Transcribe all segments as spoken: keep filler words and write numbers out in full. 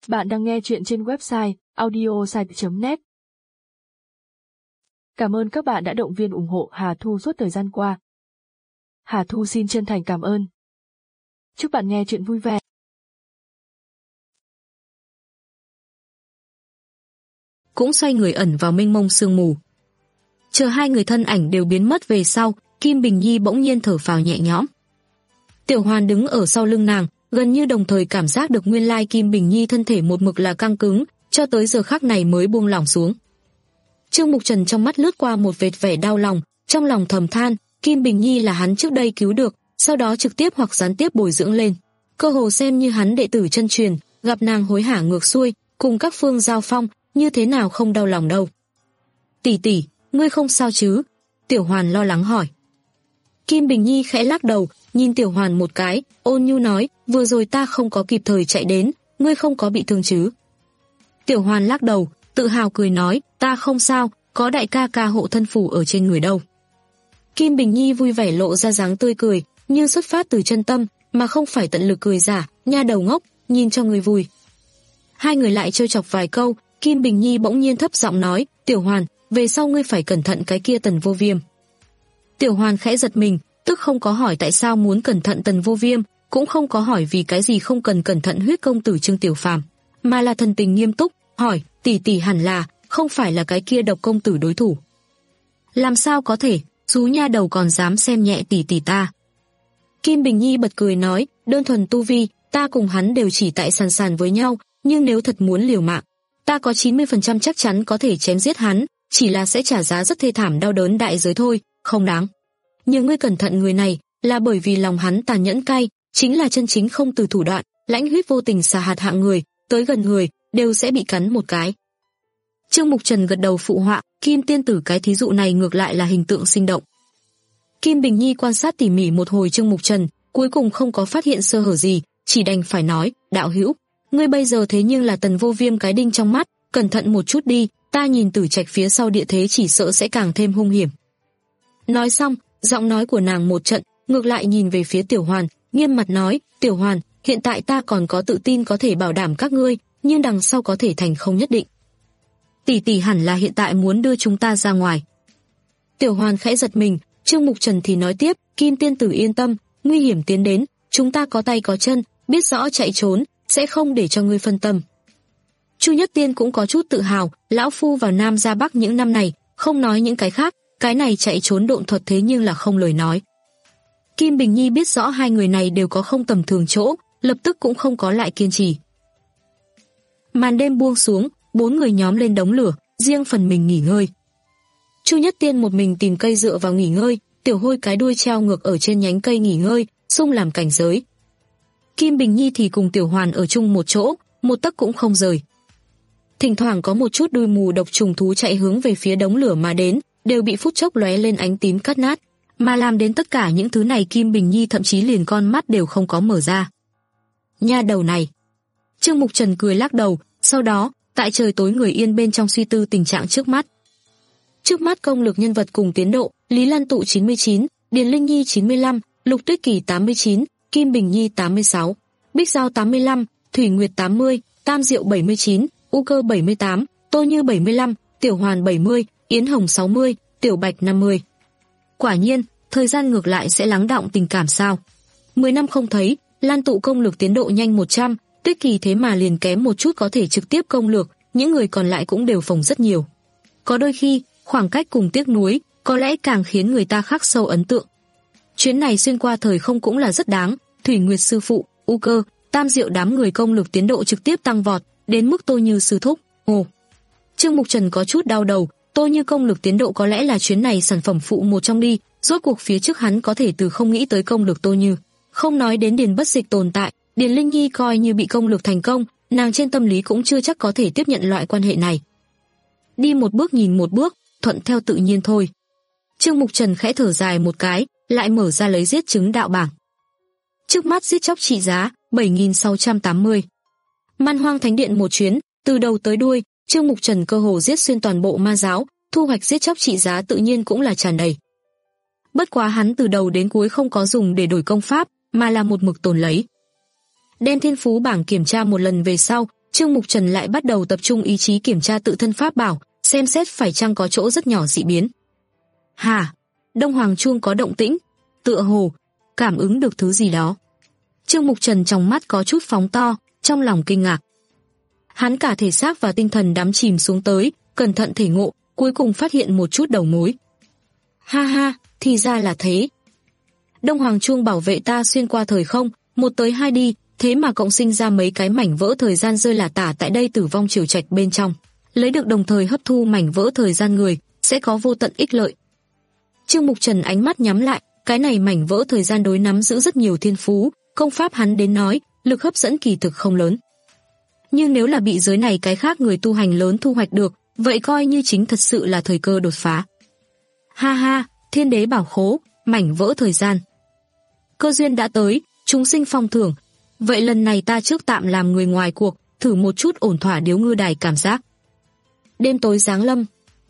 Bạn đang nghe chuyện trên website audiosite chấm net. Cảm ơn các bạn đã động viên ủng hộ Hà Thu suốt thời gian qua. Hà Thu xin chân thành cảm ơn. Chúc bạn nghe chuyện vui vẻ. Cũng xoay người ẩn vào mênh mông sương mù. Chờ hai người thân ảnh đều biến mất về sau, Kim Bình Nhi bỗng nhiên thở phào nhẹ nhõm. Tiểu Hoàn đứng ở sau lưng nàng, gần như đồng thời cảm giác được nguyên lai Kim Bình Nhi thân thể một mực là căng cứng, cho tới giờ khắc này mới buông lỏng xuống. Trương Mục Trần trong mắt lướt qua một vệt vẻ đau lòng, trong lòng thầm than, Kim Bình Nhi là hắn trước đây cứu được, sau đó trực tiếp hoặc gián tiếp bồi dưỡng lên, cơ hồ xem như hắn đệ tử chân truyền, gặp nàng hối hả ngược xuôi, cùng các phương giao phong, như thế nào không đau lòng đâu. Tỷ tỷ, ngươi không sao chứ? Tiểu Hoàn lo lắng hỏi. Kim Bình Nhi khẽ lắc đầu, nhìn Tiểu Hoàn một cái, ôn nhu nói, vừa rồi ta không có kịp thời chạy đến, ngươi không có bị thương chứ? Tiểu Hoàn lắc đầu, tự hào cười nói, ta không sao, có đại ca ca hộ thân phù ở trên người đâu. Kim Bình Nhi vui vẻ lộ ra dáng tươi cười, như xuất phát từ chân tâm, mà không phải tận lực cười giả, nha đầu ngốc, nhìn cho người vui. Hai người lại trêu chọc vài câu, Kim Bình Nhi bỗng nhiên thấp giọng nói, Tiểu Hoàn, về sau ngươi phải cẩn thận cái kia Tần Vô Viêm. Tiểu Hoàn khẽ giật mình, tức không có hỏi tại sao muốn cẩn thận Tần Vô Viêm, cũng không có hỏi vì cái gì không cần cẩn thận huyết công tử Trương Tiểu Phàm, mà là thần tình nghiêm túc, hỏi, tỷ tỷ hẳn là, không phải là cái kia độc công tử đối thủ. Làm sao có thể, chú nha đầu còn dám xem nhẹ tỷ tỷ ta. Kim Bình Nhi bật cười nói, đơn thuần tu vi, ta cùng hắn đều chỉ tại sàn sàn với nhau, nhưng nếu thật muốn liều mạng, ta có chín mươi phần trăm chắc chắn có thể chém giết hắn, chỉ là sẽ trả giá rất thê thảm đau đớn đại giới thôi, không đáng. Nhưng ngươi cẩn thận người này, là bởi vì lòng hắn tàn nhẫn cay, chính là chân chính không từ thủ đoạn, lãnh huyết vô tình xà hạt hạng người, tới gần người, đều sẽ bị cắn một cái. Trương Mục Trần gật đầu phụ họa, Kim tiên tử cái thí dụ này ngược lại là hình tượng sinh động. Kim Bình Nhi quan sát tỉ mỉ một hồi Trương Mục Trần, cuối cùng không có phát hiện sơ hở gì, chỉ đành phải nói, đạo hữu, ngươi bây giờ thế nhưng là Tần Vô Viêm cái đinh trong mắt, cẩn thận một chút đi, ta nhìn Tử Trạch phía sau địa thế chỉ sợ sẽ càng thêm hung hiểm. Nói xong, giọng nói của nàng một trận, ngược lại nhìn về phía Tiểu Hoàn, nghiêm mặt nói, Tiểu Hoàn, hiện tại ta còn có tự tin có thể bảo đảm các ngươi, nhưng đằng sau có thể thành không nhất định. Tỷ tỷ hẳn là hiện tại muốn đưa chúng ta ra ngoài. Tiểu Hoàn khẽ giật mình, Trương Mục Trần thì nói tiếp, Kim tiên tử yên tâm, nguy hiểm tiến đến, chúng ta có tay có chân, biết rõ chạy trốn, sẽ không để cho ngươi phân tâm. Chu Nhất Tiên cũng có chút tự hào, lão phu vào Nam ra Bắc những năm này, không nói những cái khác, cái này chạy trốn độn thuật thế nhưng là không lời nói. Kim Bình Nhi biết rõ hai người này đều có không tầm thường chỗ, lập tức cũng không có lại kiên trì. Màn đêm buông xuống, bốn người nhóm lên đống lửa, riêng phần mình nghỉ ngơi. Chu Nhất Tiên một mình tìm cây dựa vào nghỉ ngơi, Tiểu Hôi cái đuôi treo ngược ở trên nhánh cây nghỉ ngơi, xung làm cảnh giới. Kim Bình Nhi thì cùng Tiểu Hoàn ở chung một chỗ, một tấc cũng không rời. Thỉnh thoảng có một chút đuôi mù độc trùng thú chạy hướng về phía đống lửa mà đến, đều bị phút chốc lóe lên ánh tím cắt nát, mà làm đến tất cả những thứ này Kim Bình Nhi thậm chí liền con mắt đều không có mở ra. Nha đầu này. Trương Mục Trần cười lắc đầu, sau đó, tại trời tối người yên bên trong suy tư tình trạng trước mắt. Trước mắt công lực nhân vật cùng tiến độ, Lý Lan Tụ chín mươi chín, Điền Linh Nhi chín mươi lăm, Lục Tuyết Kỳ tám mươi chín, Kim Bình Nhi tám mươi sáu, Bích Giao tám mươi lăm, Thủy Nguyệt tám mươi, Tam Diệu bảy mươi chín, U Cơ bảy mươi tám, Tô Như bảy mươi lăm, Tiểu Hoàn bảy mươi, Yến Hồng sáu mươi, Tiểu Bạch năm mươi. Quả nhiên, thời gian ngược lại sẽ lắng đọng tình cảm sao? mười năm không thấy, Lan Tụ công lực tiến độ nhanh một trăm, Tuyết Kỳ thế mà liền kém một chút có thể trực tiếp công lược, những người còn lại cũng đều phồng rất nhiều. Có đôi khi, khoảng cách cùng tiếc nuối, có lẽ càng khiến người ta khắc sâu ấn tượng. Chuyến này xuyên qua thời không cũng là rất đáng, Thủy Nguyệt sư phụ, U Cơ, Tam Diệu đám người công lực tiến độ trực tiếp tăng vọt, đến mức Tô Như sư thúc. Ồ. Trương Mục Trần có chút đau đầu, Tô Như công lực tiến độ có lẽ là chuyến này sản phẩm phụ một trong đi, rốt cuộc phía trước hắn có thể từ không nghĩ tới công lực Tô Như. Không nói đến Điền Bất Dịch tồn tại, Điền Linh Nhi coi như bị công lực thành công, nàng trên tâm lý cũng chưa chắc có thể tiếp nhận loại quan hệ này. Đi một bước nhìn một bước, thuận theo tự nhiên thôi. Trương Mục Trần khẽ thở dài một cái, lại mở ra lấy giết chứng đạo bảng. Trước mắt giết chóc trị giá bảy nghìn sáu trăm tám mươi. Man Hoang Thánh Điện một chuyến, từ đầu tới đuôi, Trương Mục Trần cơ hồ giết xuyên toàn bộ ma giáo, thu hoạch giết chóc trị giá tự nhiên cũng là tràn đầy. Bất quá hắn từ đầu đến cuối không có dùng để đổi công pháp, mà là một mực tồn lấy. Đem thiên phú bảng kiểm tra một lần về sau, Trương Mục Trần lại bắt đầu tập trung ý chí kiểm tra tự thân pháp bảo, xem xét phải chăng có chỗ rất nhỏ dị biến. Hà, Đông Hoàng chuông có động tĩnh, tựa hồ cảm ứng được thứ gì đó. Trương Mục Trần trong mắt có chút phóng to, trong lòng kinh ngạc. Hắn cả thể xác và tinh thần đắm chìm xuống tới, cẩn thận thể ngộ, cuối cùng phát hiện một chút đầu mối. Ha ha, thì ra là thế. Đông Hoàng chuông bảo vệ ta xuyên qua thời không, một tới hai đi, thế mà cộng sinh ra mấy cái mảnh vỡ thời gian rơi lả tả tại đây Tử Vong Triều Trạch bên trong, lấy được đồng thời hấp thu mảnh vỡ thời gian người, sẽ có vô tận ích lợi. Trương Mục Trần ánh mắt nhắm lại, cái này mảnh vỡ thời gian đối nắm giữ rất nhiều thiên phú, công pháp hắn đến nói, lực hấp dẫn kỳ thực không lớn. Nhưng nếu là bị giới này cái khác người tu hành lớn thu hoạch được, vậy coi như chính thật sự là thời cơ đột phá. Ha ha, Thiên Đế bảo khố, mảnh vỡ thời gian. Cơ duyên đã tới, chúng sinh phong thưởng. Vậy lần này ta trước tạm làm người ngoài cuộc, thử một chút ổn thỏa điếu ngư đài cảm giác. Đêm tối giáng lâm.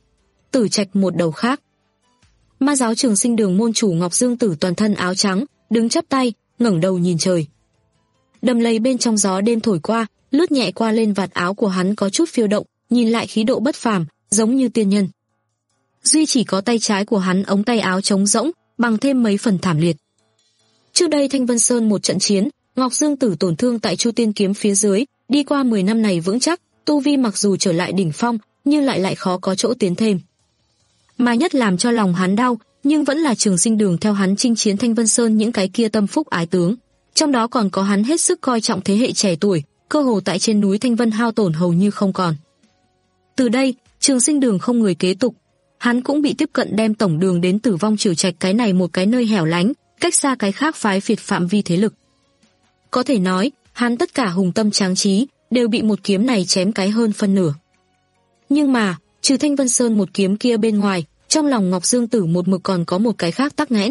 Tử Trạch một đầu khác. Ma giáo Trường Sinh Đường môn chủ Ngọc Dương Tử toàn thân áo trắng, đứng chắp tay, ngẩng đầu nhìn trời. Đầm lầy bên trong gió đêm thổi qua, lướt nhẹ qua lên vạt áo của hắn có chút phiêu động, nhìn lại khí độ bất phàm, giống như tiên nhân. Duy chỉ có tay trái của hắn ống tay áo trống rỗng, bằng thêm mấy phần thảm liệt. Trước đây Thanh Vân Sơn một trận chiến, Ngọc Dương Tử tổn thương tại Chu Tiên kiếm phía dưới, đi qua mười năm này vững chắc, tu vi mặc dù trở lại đỉnh phong, nhưng lại lại khó có chỗ tiến thêm. Mà nhất làm cho lòng hắn đau, nhưng vẫn là Trường Sinh Đường theo hắn chinh chiến Thanh Vân Sơn những cái kia tâm phúc ái tướng, trong đó còn có hắn hết sức coi trọng thế hệ trẻ tuổi, cơ hồ tại trên núi Thanh Vân hao tổn hầu như không còn. Từ đây, Trường Sinh Đường không người kế tục, hắn cũng bị tiếp cận đem tổng đường đến Tử Vong Triều Trạch cái này một cái nơi hẻo lánh, cách xa cái khác phái phiệt phạm vi thế lực. Có thể nói, hắn tất cả hùng tâm tráng trí đều bị một kiếm này chém cái hơn phân nửa. Nhưng mà, trừ Thanh Vân Sơn một kiếm kia bên ngoài, trong lòng Ngọc Dương Tử một mực còn có một cái khác tắc nghẽn.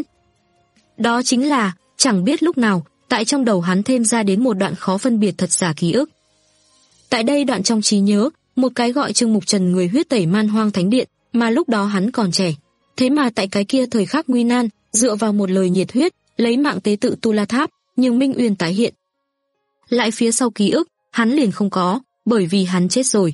Đó chính là, chẳng biết lúc nào, tại trong đầu hắn thêm ra đến một đoạn khó phân biệt thật giả ký ức. Tại đây đoạn trong trí nhớ, một cái gọi Trương Mục Trần người huyết tẩy Man Hoang Thánh Điện, mà lúc đó hắn còn trẻ. Thế mà tại cái kia thời khắc nguy nan, dựa vào một lời nhiệt huyết, lấy mạng tế tự Tu La Tháp, nhưng Minh Uyên tái hiện. Lại phía sau ký ức, hắn liền không có, bởi vì hắn chết rồi.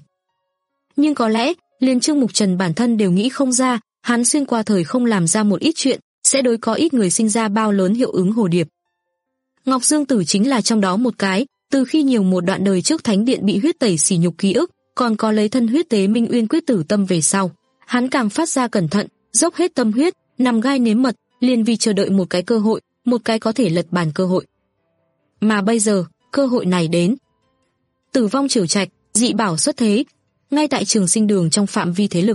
Nhưng có lẽ, liền Trương Mục Trần bản thân đều nghĩ không ra, hắn xuyên qua thời không làm ra một ít chuyện, sẽ đối có ít người sinh ra bao lớn hiệu ứng hồ điệp. Ngọc Dương Tử chính là trong đó một cái, từ khi nhiều một đoạn đời trước Thánh Điện bị huyết tẩy sỉ nhục ký ức, còn có lấy thân huyết tế Minh Uyên quyết tử tâm về sau, hắn càng phát ra cẩn thận, dốc hết tâm huyết, nằm gai nếm mật, liền vì chờ đợi một cái cơ hội, một cái có thể lật bàn cơ hội. Mà bây giờ, cơ hội này đến. Tử Vong Triều Trạch, dị bảo xuất thế, ngay tại Trường Sinh Đường trong phạm vi thế lực.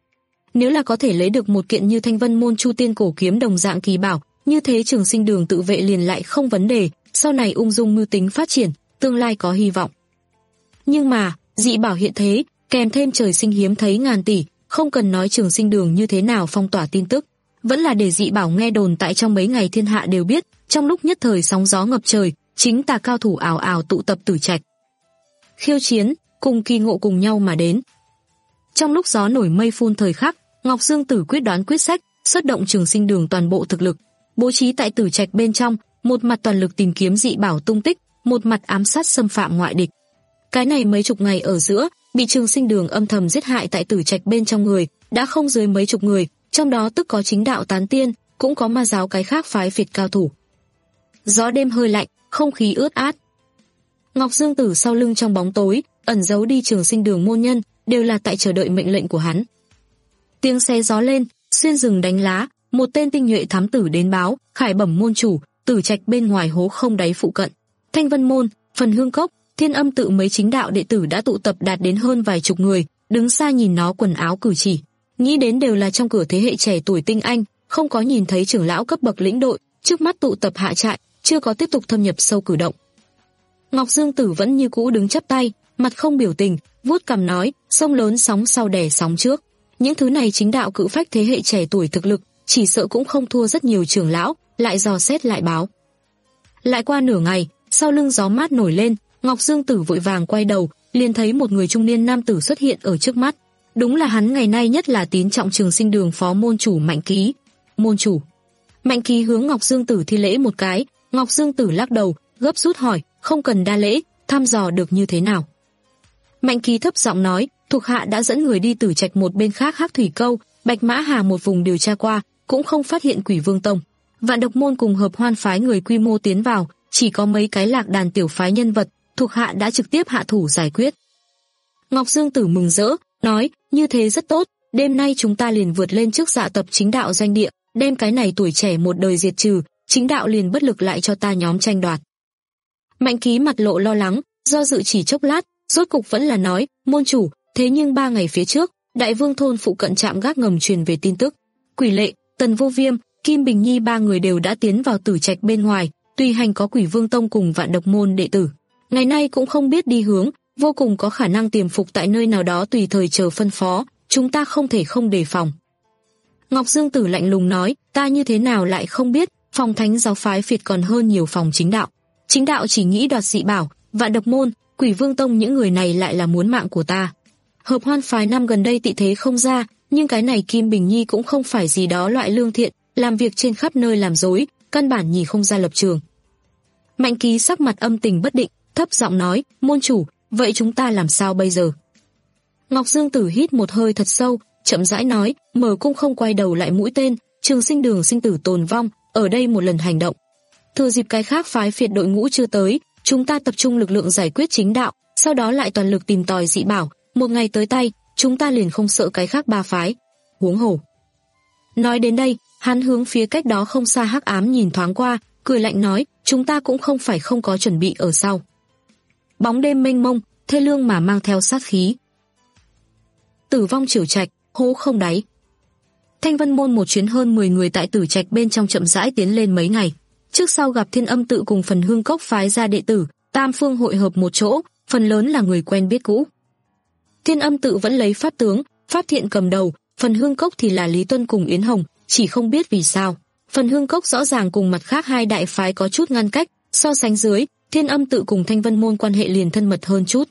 Nếu là có thể lấy được một kiện như Thanh Vân môn Chu Tiên cổ kiếm đồng dạng kỳ bảo, như thế Trường Sinh Đường tự vệ liền lại không vấn đề, sau này ung dung mưu tính phát triển, tương lai có hy vọng. Nhưng mà, dị bảo hiện thế, kèm thêm trời sinh hiếm thấy ngàn tỷ, không cần nói Trường Sinh Đường như thế nào phong tỏa tin tức, vẫn là để dị bảo nghe đồn tại trong mấy ngày thiên hạ đều biết, trong lúc nhất thời sóng gió ngập trời, chính tà cao thủ ảo ảo tụ tập Tử Trạch. Khiêu chiến, cùng kỳ ngộ cùng nhau mà đến. Trong lúc gió nổi mây phun thời khắc, Ngọc Dương Tử quyết đoán quyết sách, xuất động Trường Sinh Đường toàn bộ thực lực, bố trí tại Tử Trạch bên trong, một mặt toàn lực tìm kiếm dị bảo tung tích, một mặt ám sát xâm phạm ngoại địch. Cái này mấy chục ngày ở giữa, bị Trường Sinh Đường âm thầm giết hại tại Tử Trạch bên trong người, đã không dưới mấy chục người, trong đó tức có chính đạo tán tiên, cũng có ma giáo cái khác phái phiệt cao thủ. Gió đêm hơi lạnh, không khí ướt át. Ngọc Dương Tử sau lưng trong bóng tối, ẩn giấu đi Trường Sinh Đường môn nhân, đều là tại chờ đợi mệnh lệnh của hắn. Tiếng xe gió lên, xuyên rừng đánh lá, một tên tinh nhuệ thám tử đến báo, khải bẩm môn chủ, Tử Trạch bên ngoài hố không đáy phụ cận. Thanh Vân môn, Phần Hương Cốc, Thiên Âm tự mấy chính đạo đệ tử đã tụ tập đạt đến hơn vài chục người, đứng xa nhìn nó quần áo cử chỉ, nghĩ đến đều là trong cửa thế hệ trẻ tuổi tinh anh, không có nhìn thấy trưởng lão cấp bậc lĩnh đội, trước mắt tụ tập hạ trại, chưa có tiếp tục thâm nhập sâu cử động. Ngọc Dương Tử vẫn như cũ đứng chắp tay, mặt không biểu tình, vuốt cằm nói, sông lớn sóng sau đè sóng trước. Những thứ này chính đạo cự phách thế hệ trẻ tuổi thực lực, chỉ sợ cũng không thua rất nhiều trưởng lão, lại dò xét lại báo. Lại qua nửa ngày, sau lưng gió mát nổi lên, Ngọc Dương Tử vội vàng quay đầu, liền thấy một người trung niên nam tử xuất hiện ở trước mắt. Đúng là hắn ngày nay nhất là tín trọng Trường Sinh Đường phó môn chủ Mạnh Ký. Môn chủ. Mạnh Ký hướng Ngọc Dương Tử thi lễ một cái, Ngọc Dương Tử lắc đầu, gấp rút hỏi, không cần đa lễ, thăm dò được như thế nào? Mạnh Ký thấp giọng nói, thuộc hạ đã dẫn người đi Tử Trạch một bên khác Hắc Thủy Câu, Bạch Mã Hà một vùng điều tra qua, cũng không phát hiện Quỷ Vương Tông. Vạn Độc Môn cùng Hợp Hoan phái người quy mô tiến vào, chỉ có mấy cái lạc đàn tiểu phái nhân vật, thuộc hạ đã trực tiếp hạ thủ giải quyết. Ngọc Dương Tử mừng rỡ, nói, như thế rất tốt, đêm nay chúng ta liền vượt lên trước Dạ Tập chính đạo doanh địa, đem cái này tuổi trẻ một đời diệt trừ, chính đạo liền bất lực lại cho ta nhóm tranh đoạt. Mạnh Ký mặt lộ lo lắng, do dự chỉ chốc lát, rốt cục vẫn là nói, môn chủ, thế nhưng ba ngày phía trước, Đại Vương thôn phụ cận trạm gác ngầm truyền về tin tức, Quỷ Lệ, Tần Vô Viêm, Kim Bình Nhi ba người đều đã tiến vào Tử Trạch bên ngoài, tùy hành có Quỷ Vương Tông cùng Vạn Độc Môn đệ tử. Ngày nay cũng không biết đi hướng, vô cùng có khả năng tiềm phục tại nơi nào đó tùy thời chờ phân phó, chúng ta không thể không đề phòng. Ngọc Dương Tử lạnh lùng nói, ta như thế nào lại không biết, phòng thánh giáo phái phiệt còn hơn nhiều phòng chính đạo. Chính đạo chỉ nghĩ đoạt dị bảo, Vạn Độc Môn, Quỷ Vương Tông những người này lại là muốn mạng của ta. Hợp Hoan phái năm gần đây tị thế không ra, nhưng cái này Kim Bình Nhi cũng không phải gì đó loại lương thiện, làm việc trên khắp nơi làm dối, căn bản nhìn không ra lập trường. Mạnh Ký sắc mặt âm tình bất định, thấp giọng nói, môn chủ, vậy chúng ta làm sao bây giờ? Ngọc Dương Tử hít một hơi thật sâu, chậm rãi nói, mở cung không quay đầu lại mũi tên, Trường Sinh Đường sinh tử tồn vong, ở đây một lần hành động. Thừa dịp cái khác phái phiệt đội ngũ chưa tới, chúng ta tập trung lực lượng giải quyết chính đạo, sau đó lại toàn lực tìm tòi dị bảo, một ngày tới tay, chúng ta liền không sợ cái khác ba phái. Huống hồ. Nói đến đây, hắn hướng phía cách đó không xa Hắc Ám nhìn thoáng qua, cười lạnh nói, chúng ta cũng không phải không có chuẩn bị ở sau. Bóng đêm mênh mông, thê lương mà mang theo sát khí. Tử vong Triều Trạch, hố không đáy. Thanh Vân Môn một chuyến hơn mười người tại Tử Trạch bên trong chậm rãi tiến lên mấy ngày. Trước sau gặp Thiên Âm Tự cùng Phần Hương Cốc phái ra đệ tử, tam phương hội hợp một chỗ, phần lớn là người quen biết cũ. Thiên Âm Tự vẫn lấy Pháp Tướng, Pháp Thiện cầm đầu, Phần Hương Cốc thì là Lý Tuân cùng Yến Hồng, chỉ không biết vì sao. Phần Hương Cốc rõ ràng cùng mặt khác hai đại phái có chút ngăn cách, so sánh dưới, Thiên Âm Tự cùng Thanh Vân Môn quan hệ liền thân mật hơn chút.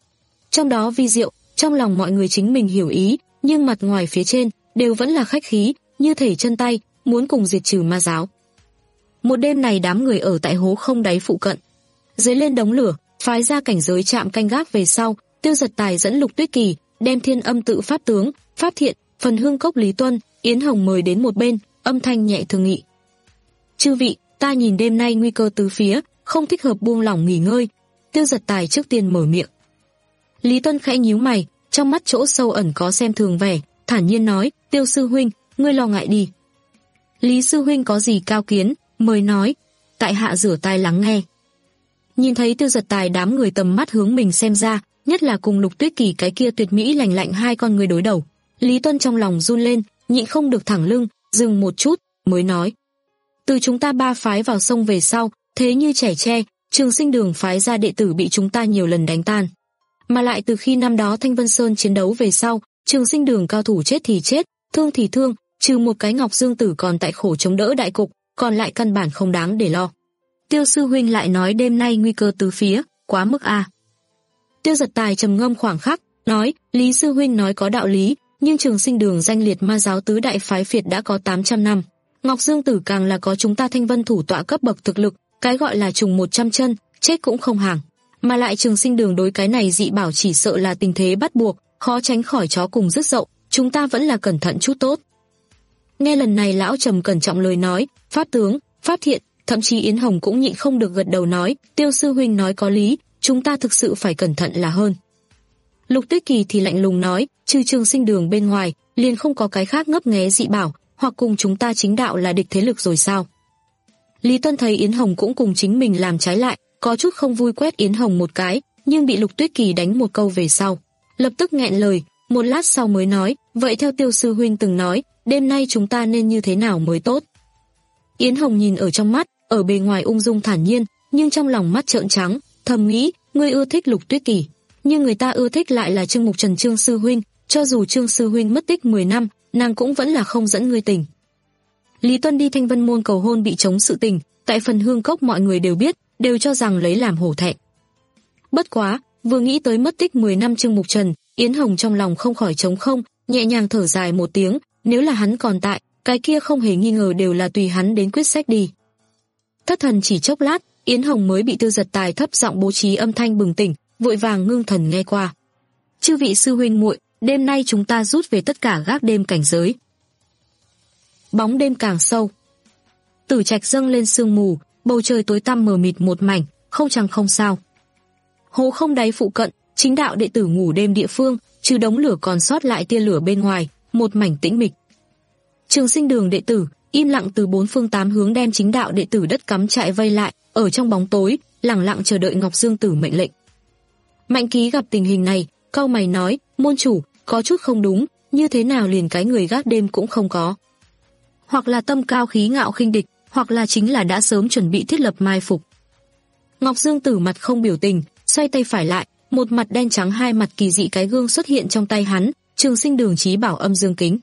Trong đó vi diệu, trong lòng mọi người chính mình hiểu ý, nhưng mặt ngoài phía trên đều vẫn là khách khí, như thể chân tay, muốn cùng diệt trừ ma giáo. Một đêm này đám người ở tại hố không đáy phụ cận, dưới lên đống lửa, phái ra cảnh giới trạm canh gác về sau, Tiêu Giật Tài dẫn Lục Tuyết Kỳ đem Thiên Âm Tự Pháp Tướng, Pháp Thiện, Phần Hương Cốc Lý Tuân, Yến Hồng mời đến một bên, âm thanh nhẹ thương nghị. Chư vị, ta nhìn đêm nay nguy cơ tứ phía, không thích hợp buông lỏng nghỉ ngơi. Tiêu Giật Tài trước tiên mở miệng. Lý Tuân khẽ nhíu mày, trong mắt chỗ sâu ẩn có xem thường vẻ, thản nhiên nói, Tiêu sư huynh, ngươi lo ngại đi. Lý sư huynh có gì cao kiến, mời nói. Tại hạ rửa tai lắng nghe. Nhìn thấy Tiêu Giật Tài đám người tầm mắt hướng mình xem ra, nhất là cùng Lục Tuyết Kỳ cái kia tuyệt mỹ lành lạnh hai con người đối đầu. Lý Tuân trong lòng run lên, nhịn không được thẳng lưng, dừng một chút, mới nói. Từ chúng ta ba phái vào sông về sau, thế như trẻ tre, Trường Sinh Đường phái ra đệ tử bị chúng ta nhiều lần đánh tan. Mà lại từ khi năm đó Thanh Vân Sơn chiến đấu về sau, Trường Sinh Đường cao thủ chết thì chết, thương thì thương, trừ một cái Ngọc Dương Tử còn tại khổ chống đỡ đại cục, còn lại căn bản không đáng để lo. Tiêu sư huynh lại nói đêm nay nguy cơ tứ phía, quá mức a. À. Tiêu Giật Tài trầm ngâm khoảng khắc, nói, Lý sư huynh nói có đạo lý, nhưng Trường Sinh Đường danh liệt ma giáo tứ đại phái phiệt đã có tám trăm năm. Ngọc Dương Tử càng là có chúng ta Thanh Vân thủ tọa cấp bậc thực lực, cái gọi là trùng một trăm chân, chết cũng không hàng. Mà lại Trường Sinh Đường đối cái này dị bảo chỉ sợ là tình thế bắt buộc, khó tránh khỏi chó cùng rứt dậu, chúng ta vẫn là cẩn thận chút tốt. Nghe lần này lão trầm cẩn trọng lời nói, Pháp Tướng, Pháp Thiện, thậm chí Yến Hồng cũng nhịn không được gật đầu nói, Tiêu sư huynh nói có lý, chúng ta thực sự phải cẩn thận là hơn. Lục Tuyết Kỳ thì lạnh lùng nói, trừ Trường Sinh Đường bên ngoài, liền không có cái khác ngấp nghé dị bảo, hoặc cùng chúng ta chính đạo là địch thế lực rồi sao? Lý Tuân thấy Yến Hồng cũng cùng chính mình làm trái lại, có chút không vui quét Yến Hồng một cái, nhưng bị Lục Tuyết Kỳ đánh một câu về sau, lập tức nghẹn lời, một lát sau mới nói, vậy theo Tiêu sư huynh từng nói, đêm nay chúng ta nên như thế nào mới tốt? Yến Hồng nhìn ở trong mắt, ở bề ngoài ung dung thản nhiên, nhưng trong lòng mắt trợn trắng, thầm nghĩ, ngươi ưa thích Lục Tuyết Kỳ, nhưng người ta ưa thích lại là Trương Mục Trần Trương sư huynh, cho dù Trương sư huynh mất tích mười năm, nàng cũng vẫn là không dẫn ngươi tình. Lý Tuân đi Thanh Vân Môn cầu hôn bị chống sự tình, tại Phần Hương Cốc mọi người đều biết, đều cho rằng lấy làm hổ thẹn. Bất quá, vừa nghĩ tới mất tích mười năm Trương Mục Trần, Yến Hồng trong lòng không khỏi trống không, nhẹ nhàng thở dài một tiếng, nếu là hắn còn tại, cái kia không hề nghi ngờ đều là tùy hắn đến quyết sách đi. Thất thần chỉ chốc lát, Yến Hồng mới bị Tiêu Giật Tài thấp giọng bố trí âm thanh bừng tỉnh, vội vàng ngưng thần nghe qua. Chư vị sư huynh muội, đêm nay chúng ta rút về tất cả gác đêm cảnh giới. Bóng đêm càng sâu. Tử Trạch dâng lên sương mù, bầu trời tối tăm mờ mịt một mảnh, không trăng không sao. Hồ không đáy phụ cận, chính đạo đệ tử ngủ đêm địa phương, trừ đống lửa còn sót lại tia lửa bên ngoài, một mảnh tĩnh mịch. Trường Sinh Đường đệ tử im lặng từ bốn phương tám hướng đem chính đạo đệ tử đất cắm trại vây lại, ở trong bóng tối, lẳng lặng chờ đợi Ngọc Dương Tử mệnh lệnh. Mạnh Ký gặp tình hình này, cau mày nói, môn chủ, có chút không đúng, như thế nào liền cái người gác đêm cũng không có. Hoặc là tâm cao khí ngạo khinh địch, hoặc là chính là đã sớm chuẩn bị thiết lập mai phục. Ngọc Dương Tử mặt không biểu tình, xoay tay phải lại, một mặt đen trắng hai mặt kỳ dị cái gương xuất hiện trong tay hắn, Trường Sinh Đường chí bảo âm dương kính.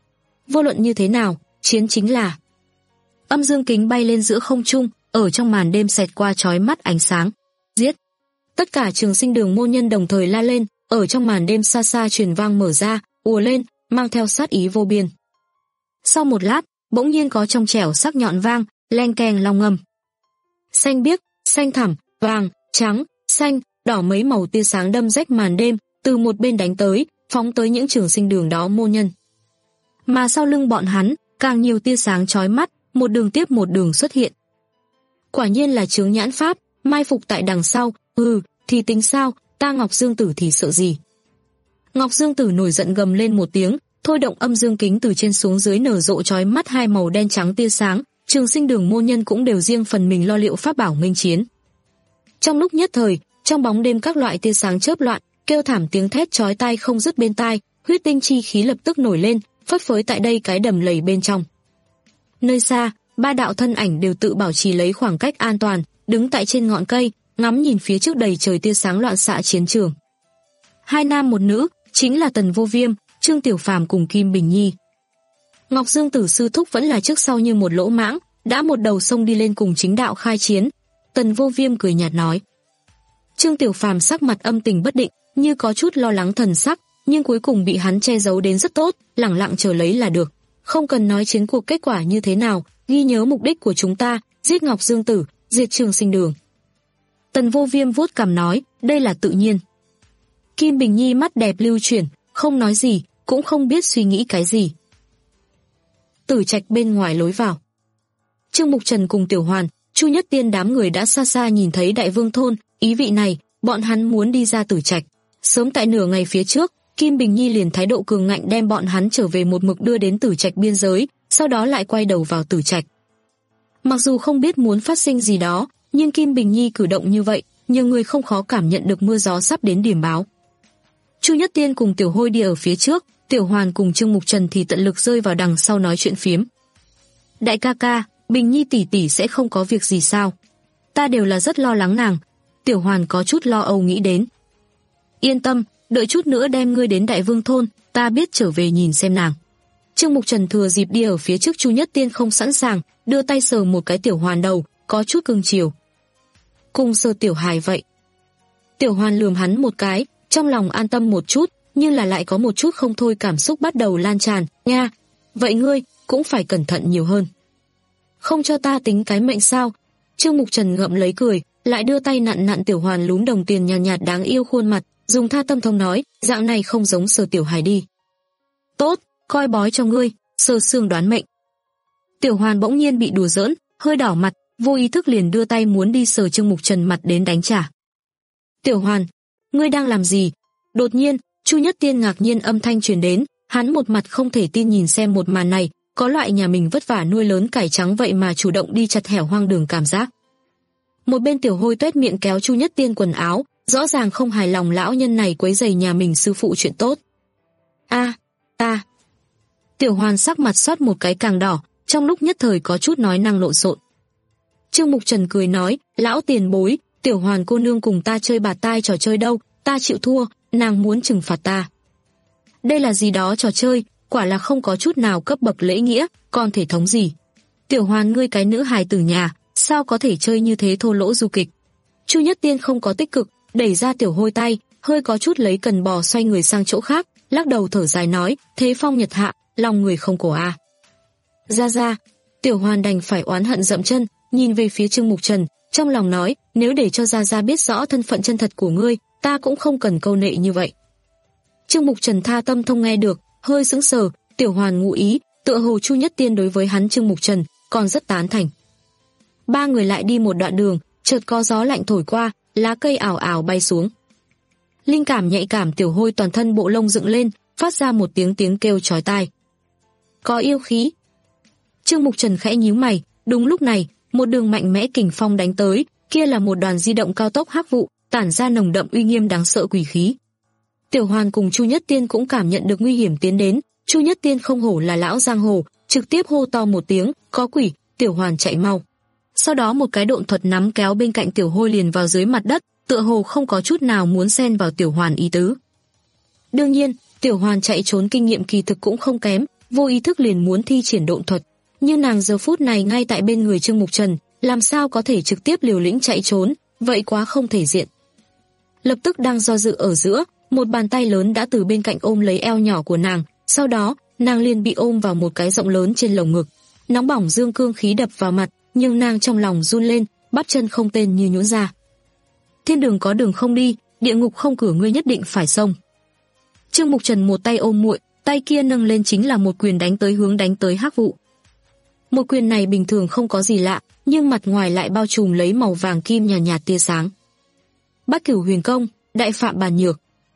Vô luận như thế nào, chiến chính là. Âm dương kính bay lên giữa không trung, ở trong màn đêm xẹt qua chói mắt ánh sáng. Giết! Tất cả Trường Sinh Đường môn nhân đồng thời la lên, ở trong màn đêm xa xa truyền vang mở ra, ùa lên, mang theo sát ý vô biên. Sau một lát, bỗng nhiên có trong trẻo sắc nhọn vang, leng keng long ngâm. Xanh biếc, xanh thẳm, vàng, trắng, xanh, đỏ mấy màu tia sáng đâm rách màn đêm, từ một bên đánh tới, phóng tới những Trường Sinh Đường đó môn nhân. Mà sau lưng bọn hắn, càng nhiều tia sáng chói mắt, một đường tiếp một đường xuất hiện. Quả nhiên là chướng nhãn pháp, mai phục tại đằng sau, ừ, thì tính sao, ta Ngọc Dương Tử thì sợ gì. Ngọc Dương Tử nổi giận gầm lên một tiếng, thôi động âm dương kính từ trên xuống dưới nở rộ chói mắt hai màu đen trắng tia sáng, Trường Sinh Đường môn nhân cũng đều riêng phần mình lo liệu pháp bảo nghênh chiến. Trong lúc nhất thời, trong bóng đêm các loại tia sáng chớp loạn, kêu thảm tiếng thét chói tai không dứt bên tai, huyết tinh chi khí lập tức nổi lên, phất phới tại đây cái đầm lầy bên trong. Nơi xa, ba đạo thân ảnh đều tự bảo trì lấy khoảng cách an toàn, đứng tại trên ngọn cây, ngắm nhìn phía trước đầy trời tia sáng loạn xạ chiến trường. Hai nam một nữ, chính là Tần Vô Viêm, Trương Tiểu Phàm cùng Kim Bình Nhi. Ngọc Dương Tử sư thúc vẫn là trước sau như một lỗ mãng, đã một đầu sông đi lên cùng chính đạo khai chiến. Tần Vô Viêm cười nhạt nói. Trương Tiểu Phàm sắc mặt âm tình bất định, như có chút lo lắng thần sắc, nhưng cuối cùng bị hắn che giấu đến rất tốt, lẳng lặng chờ lấy là được. Không cần nói chiến cuộc kết quả như thế nào, ghi nhớ mục đích của chúng ta, giết Ngọc Dương Tử, diệt Trường Sinh Đường. Tần Vô Viêm vuốt cằm nói, đây là tự nhiên. Kim Bình Nhi mắt đẹp lưu chuyển, không nói gì, cũng không biết suy nghĩ cái gì. Tử Trạch bên ngoài lối vào. Trương Mục Trần cùng Tiểu Hoàn, Chu Nhất Tiên đám người đã xa xa nhìn thấy Đại Vương thôn, ý vị này, bọn hắn muốn đi ra Tử Trạch. Sớm tại nửa ngày phía trước, Kim Bình Nhi liền thái độ cường ngạnh đem bọn hắn trở về một mực đưa đến Tử Trạch biên giới, sau đó lại quay đầu vào Tử Trạch. Mặc dù không biết muốn phát sinh gì đó, nhưng Kim Bình Nhi cử động như vậy, nhiều người không khó cảm nhận được mưa gió sắp đến điểm báo. Chu Nhất Tiên cùng Tiểu Hôi đi ở phía trước, Tiểu Hoàn cùng Trương Mục Trần thì tận lực rơi vào đằng sau nói chuyện phiếm. Đại ca ca, Bình Nhi tỷ tỷ sẽ không có việc gì sao? Ta đều là rất lo lắng nàng. Tiểu Hoàn có chút lo âu nghĩ đến. Yên tâm, đợi chút nữa đem ngươi đến Đại Vương thôn, ta biết trở về nhìn xem nàng. Trương Mục Trần thừa dịp đi ở phía trước Chu Nhất Tiên không sẵn sàng, đưa tay sờ một cái Tiểu Hoàn đầu, có chút cưng chiều. Cùng sờ tiểu hài vậy. Tiểu Hoàn lườm hắn một cái, trong lòng an tâm một chút, nhưng là lại có một chút không thôi cảm xúc bắt đầu lan tràn, nha. Vậy ngươi cũng phải cẩn thận nhiều hơn. Không cho ta tính cái mệnh sao? Trương Mục Trần ngậm lấy cười, lại đưa tay nặn nặn Tiểu Hoàn lúm đồng tiền nhàn nhạt, nhạt đáng yêu khuôn mặt, dùng tha tâm thông nói, dạng này không giống sờ tiểu hài đi. Tốt, coi bói cho ngươi, sơ xương đoán mệnh. Tiểu Hoàn bỗng nhiên bị đùa giỡn, hơi đỏ mặt, vô ý thức liền đưa tay muốn đi sờ Trương Mục Trần mặt đến đánh trả. Tiểu Hoàn, ngươi đang làm gì? Đột nhiên, Chu Nhất Tiên ngạc nhiên âm thanh truyền đến, hắn một mặt không thể tin nhìn xem một màn này, có loại nhà mình vất vả nuôi lớn cải trắng vậy mà chủ động đi chặt hẻo hoang đường cảm giác. Một bên Tiểu Hôi tuét miệng kéo Chu Nhất Tiên quần áo, rõ ràng không hài lòng lão nhân này quấy rầy nhà mình sư phụ chuyện tốt. A, ta. Tiểu Hoàn sắc mặt xoát một cái càng đỏ, trong lúc nhất thời có chút nói năng lộn xộn. Trương Mục Trần cười nói, lão tiền bối, Tiểu Hoàn cô nương cùng ta chơi bạt tai trò chơi đâu, ta chịu thua, nàng muốn trừng phạt ta. Đây là gì đó trò chơi, quả là không có chút nào cấp bậc lễ nghĩa, còn thể thống gì. Tiểu Hoàn ngươi cái nữ hài tử nhà, sao có thể chơi như thế thô lỗ du kịch. Chu Nhất Tiên không có tích cực, đẩy ra Tiểu Hôi tay, hơi có chút lấy cần bò xoay người sang chỗ khác, lắc đầu thở dài nói, thế phong nhật hạ, lòng người không cổ a. Ra ra, Tiểu Hoàn đành phải oán hận dậm chân, nhìn về phía Trương Mục Trần, trong lòng nói, nếu để cho Gia Gia biết rõ thân phận chân thật của ngươi, ta cũng không cần câu nệ như vậy. Trương Mục Trần tha tâm thông nghe được, hơi sững sờ, Tiểu Hoàn ngụ ý, tựa hồ Chu Nhất Tiên đối với hắn Trương Mục Trần còn rất tán thành. Ba người lại đi một đoạn đường, chợt có gió lạnh thổi qua, lá cây ảo ảo bay xuống. Linh cảm nhạy cảm Tiểu Hôi toàn thân bộ lông dựng lên, phát ra một tiếng tiếng kêu chói tai. Có yêu khí. Trương Mục Trần khẽ nhíu mày, đúng lúc này, một đường mạnh mẽ kình phong đánh tới, kia là một đoàn di động cao tốc hắc vụ, tản ra nồng đậm uy nghiêm đáng sợ quỷ khí. Tiểu Hoàn cùng Chu Nhất Tiên cũng cảm nhận được nguy hiểm tiến đến, Chu Nhất Tiên không hổ là lão giang hồ, trực tiếp hô to một tiếng, có quỷ, Tiểu Hoàn chạy mau. Sau đó một cái độn thuật nắm kéo bên cạnh Tiểu Hôi liền vào dưới mặt đất, tựa hồ không có chút nào muốn xen vào Tiểu Hoàn ý tứ. Đương nhiên, Tiểu Hoàn chạy trốn kinh nghiệm kỳ thực cũng không kém, vô ý thức liền muốn thi triển độn thuật, nhưng nàng giờ phút này ngay tại bên người Trương Mục Trần, làm sao có thể trực tiếp liều lĩnh chạy trốn, vậy quá không thể diện. Lập tức đang do dự ở giữa, một bàn tay lớn đã từ bên cạnh ôm lấy eo nhỏ của nàng, sau đó, nàng liền bị ôm vào một cái rộng lớn trên lồng ngực. Nóng bỏng dương cương khí đập vào mặt, nhưng nàng trong lòng run lên, bắp chân không tên như nhũn ra. Thiên đường có đường không đi, địa ngục không cửa, ngươi nhất định phải xông. Trương Mục Trần một tay ôm muội, tay kia nâng lên chính là một quyền đánh tới hướng đánh tới hắc vụ. Một quyền này bình thường không có gì lạ, nhưng mặt ngoài lại bao trùm lấy màu vàng kim nhàn nhạt, nhạt tia sáng. Bát Cửu Huyền Công, đại phạm bản nhược.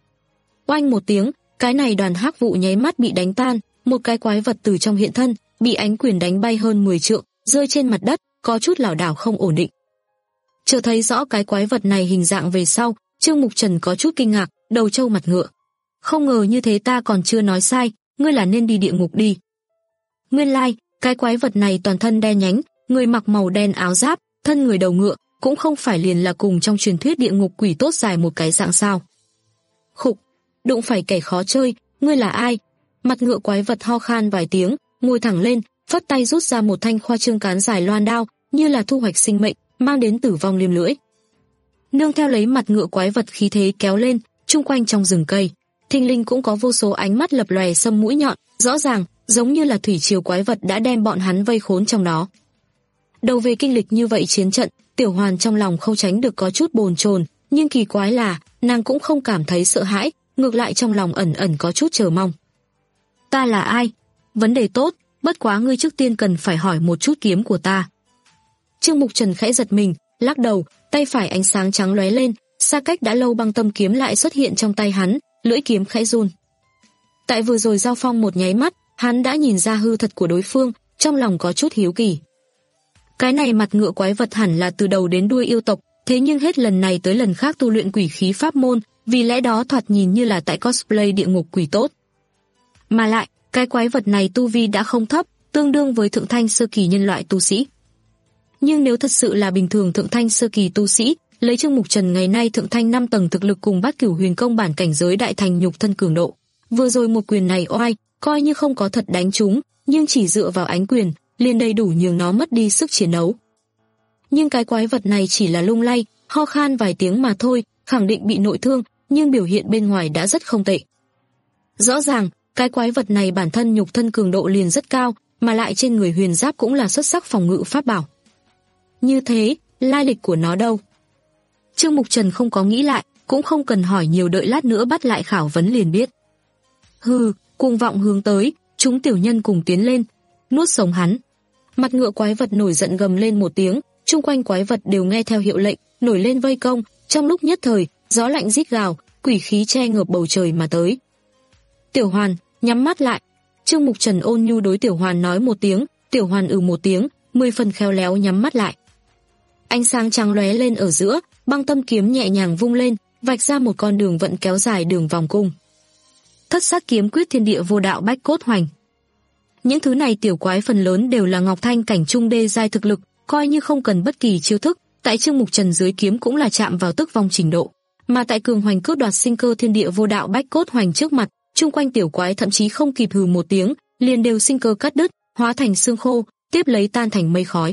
Oanh một tiếng, cái này đoàn hắc vụ nháy mắt bị đánh tan, một cái quái vật từ trong hiện thân, bị ánh quyền đánh bay hơn mười trượng, rơi trên mặt đất, có chút lảo đảo không ổn định. Chờ thấy rõ cái quái vật này hình dạng về sau, Trương Mục Trần có chút kinh ngạc, đầu trâu mặt ngựa. Không ngờ như thế ta còn chưa nói sai, ngươi là nên đi địa ngục đi. Nguyên lai, like, cái quái vật này toàn thân đen nhánh, người mặc màu đen áo giáp, thân người đầu ngựa, cũng không phải liền là cùng trong truyền thuyết địa ngục quỷ tốt dài một cái dạng sao. Khục, đụng phải kẻ khó chơi, ngươi là ai? Mặt ngựa quái vật ho khan vài tiếng, ngồi thẳng lên, phất tay rút ra một thanh khoa trương cán dài loan đao, như là thu hoạch sinh mệnh, mang đến tử vong liêm lưỡi. Nương theo lấy mặt ngựa quái vật khí thế kéo lên, chung quanh trong rừng cây, thình lình cũng có vô số ánh mắt lập lòe sâm mũi nhọn, rõ ràng, giống như là thủy triều quái vật đã đem bọn hắn vây khốn trong đó. Đầu về kinh lịch như vậy chiến trận, Tiểu Hoàn trong lòng không tránh được có chút bồn chồn, nhưng kỳ quái là, nàng cũng không cảm thấy sợ hãi, ngược lại trong lòng ẩn ẩn có chút chờ mong. Ta là ai? Vấn đề tốt, bất quá ngươi trước tiên cần phải hỏi một chút kiếm của ta. Trương Mục Trần khẽ giật mình, lắc đầu, tay phải ánh sáng trắng lóe lên, xa cách đã lâu băng tâm kiếm lại xuất hiện trong tay hắn, lưỡi kiếm khẽ run. Tại vừa rồi giao phong một nháy mắt, hắn đã nhìn ra hư thật của đối phương, trong lòng có chút hiếu kỳ. Cái này mặt ngựa quái vật hẳn là từ đầu đến đuôi yêu tộc, thế nhưng hết lần này tới lần khác tu luyện quỷ khí pháp môn, vì lẽ đó thoạt nhìn như là tại cosplay địa ngục quỷ tốt. Mà lại, cái quái vật này tu vi đã không thấp, tương đương với thượng thanh sơ kỳ nhân loại tu sĩ. Nhưng nếu thật sự là bình thường thượng thanh sơ kỳ tu sĩ, lấy Trương Mục Trần ngày nay thượng thanh năm tầng thực lực cùng Bát Cửu Huyền Công bản cảnh giới đại thành nhục thân cường độ, vừa rồi một quyền này oai, coi như không có thật đánh trúng, nhưng chỉ dựa vào ánh quyền, liền đầy đủ nhường nó mất đi sức chiến đấu. Nhưng cái quái vật này chỉ là lung lay, ho khan vài tiếng mà thôi, khẳng định bị nội thương, nhưng biểu hiện bên ngoài đã rất không tệ. Rõ ràng, cái quái vật này bản thân nhục thân cường độ liền rất cao, mà lại trên người huyền giáp cũng là xuất sắc phòng ngự pháp bảo. Như thế, lai lịch của nó đâu? Trương Mục Trần không có nghĩ lại, cũng không cần hỏi nhiều, đợi lát nữa bắt lại khảo vấn liền biết. Hừ, cuồng vọng hướng tới, chúng tiểu nhân cùng tiến lên, nuốt sống hắn. Mặt ngựa quái vật nổi giận gầm lên một tiếng, chung quanh quái vật đều nghe theo hiệu lệnh, nổi lên vây công, trong lúc nhất thời, gió lạnh rít gào, quỷ khí che ngợp bầu trời mà tới. Tiểu Hoàn, nhắm mắt lại. Trương Mục Trần ôn nhu đối Tiểu Hoàn nói một tiếng, Tiểu Hoàn ừ một tiếng, mười phần khéo léo nhắm mắt lại. Ánh sáng trắng lóe lên ở giữa, băng tâm kiếm nhẹ nhàng vung lên, vạch ra một con đường vận kéo dài đường vòng cung. Thất sát kiếm quyết thiên địa vô đạo bách cốt hoành. Những thứ này tiểu quái phần lớn đều là ngọc thanh cảnh trung đê giai thực lực, coi như không cần bất kỳ chiêu thức, tại Trương Mục Trần dưới kiếm cũng là chạm vào tức vong trình độ. Mà tại cường hoành cướp đoạt sinh cơ thiên địa vô đạo bách cốt hoành trước mặt, chung quanh tiểu quái thậm chí không kịp hừ một tiếng, liền đều sinh cơ cắt đứt, hóa thành xương khô, tiếp lấy tan thành mây khói.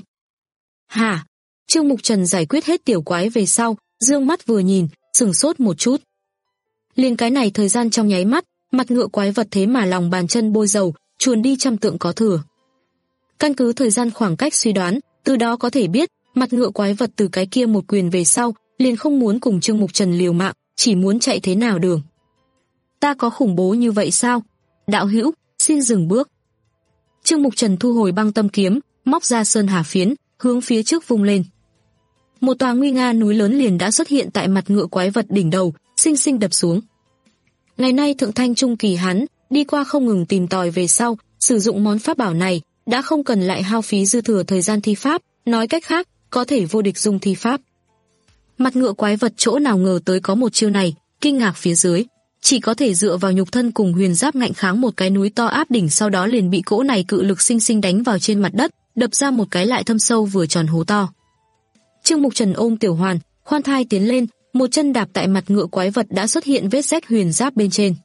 Hả? Trương Mục Trần giải quyết hết tiểu quái về sau, dương mắt vừa nhìn, sửng sốt một chút. Liền cái này thời gian trong nháy mắt, mặt ngựa quái vật thế mà lòng bàn chân bôi dầu, chuồn đi trăm tượng có thừa. Căn cứ thời gian khoảng cách suy đoán, từ đó có thể biết, mặt ngựa quái vật từ cái kia một quyền về sau, liền không muốn cùng Trương Mục Trần liều mạng, chỉ muốn chạy thế nào đường. ta có khủng bố như vậy sao? Đạo hữu, xin dừng bước. Trương Mục Trần thu hồi băng tâm kiếm, móc ra sơn hà phiến, hướng phía trước vung lên. Một tòa nguy nga núi lớn liền đã xuất hiện tại mặt ngựa quái vật đỉnh đầu, xinh xinh đập xuống. Ngày nay thượng thanh trung kỳ hắn, đi qua không ngừng tìm tòi về sau, sử dụng món pháp bảo này, đã không cần lại hao phí dư thừa thời gian thi pháp, nói cách khác, có thể vô địch dùng thi pháp. Mặt ngựa quái vật chỗ nào ngờ tới có một chiêu này, kinh ngạc phía dưới, chỉ có thể dựa vào nhục thân cùng huyền giáp ngạnh kháng một cái núi to áp đỉnh, sau đó liền bị cỗ này cự lực sinh sinh đánh vào trên mặt đất, đập ra một cái lại thâm sâu vừa tròn hố to. Trương Mục Trần ôm Tiểu Hoàn, khoan thai tiến lên, một chân đạp tại mặt ngựa quái vật đã xuất hiện vết rách huyền giáp bên trên.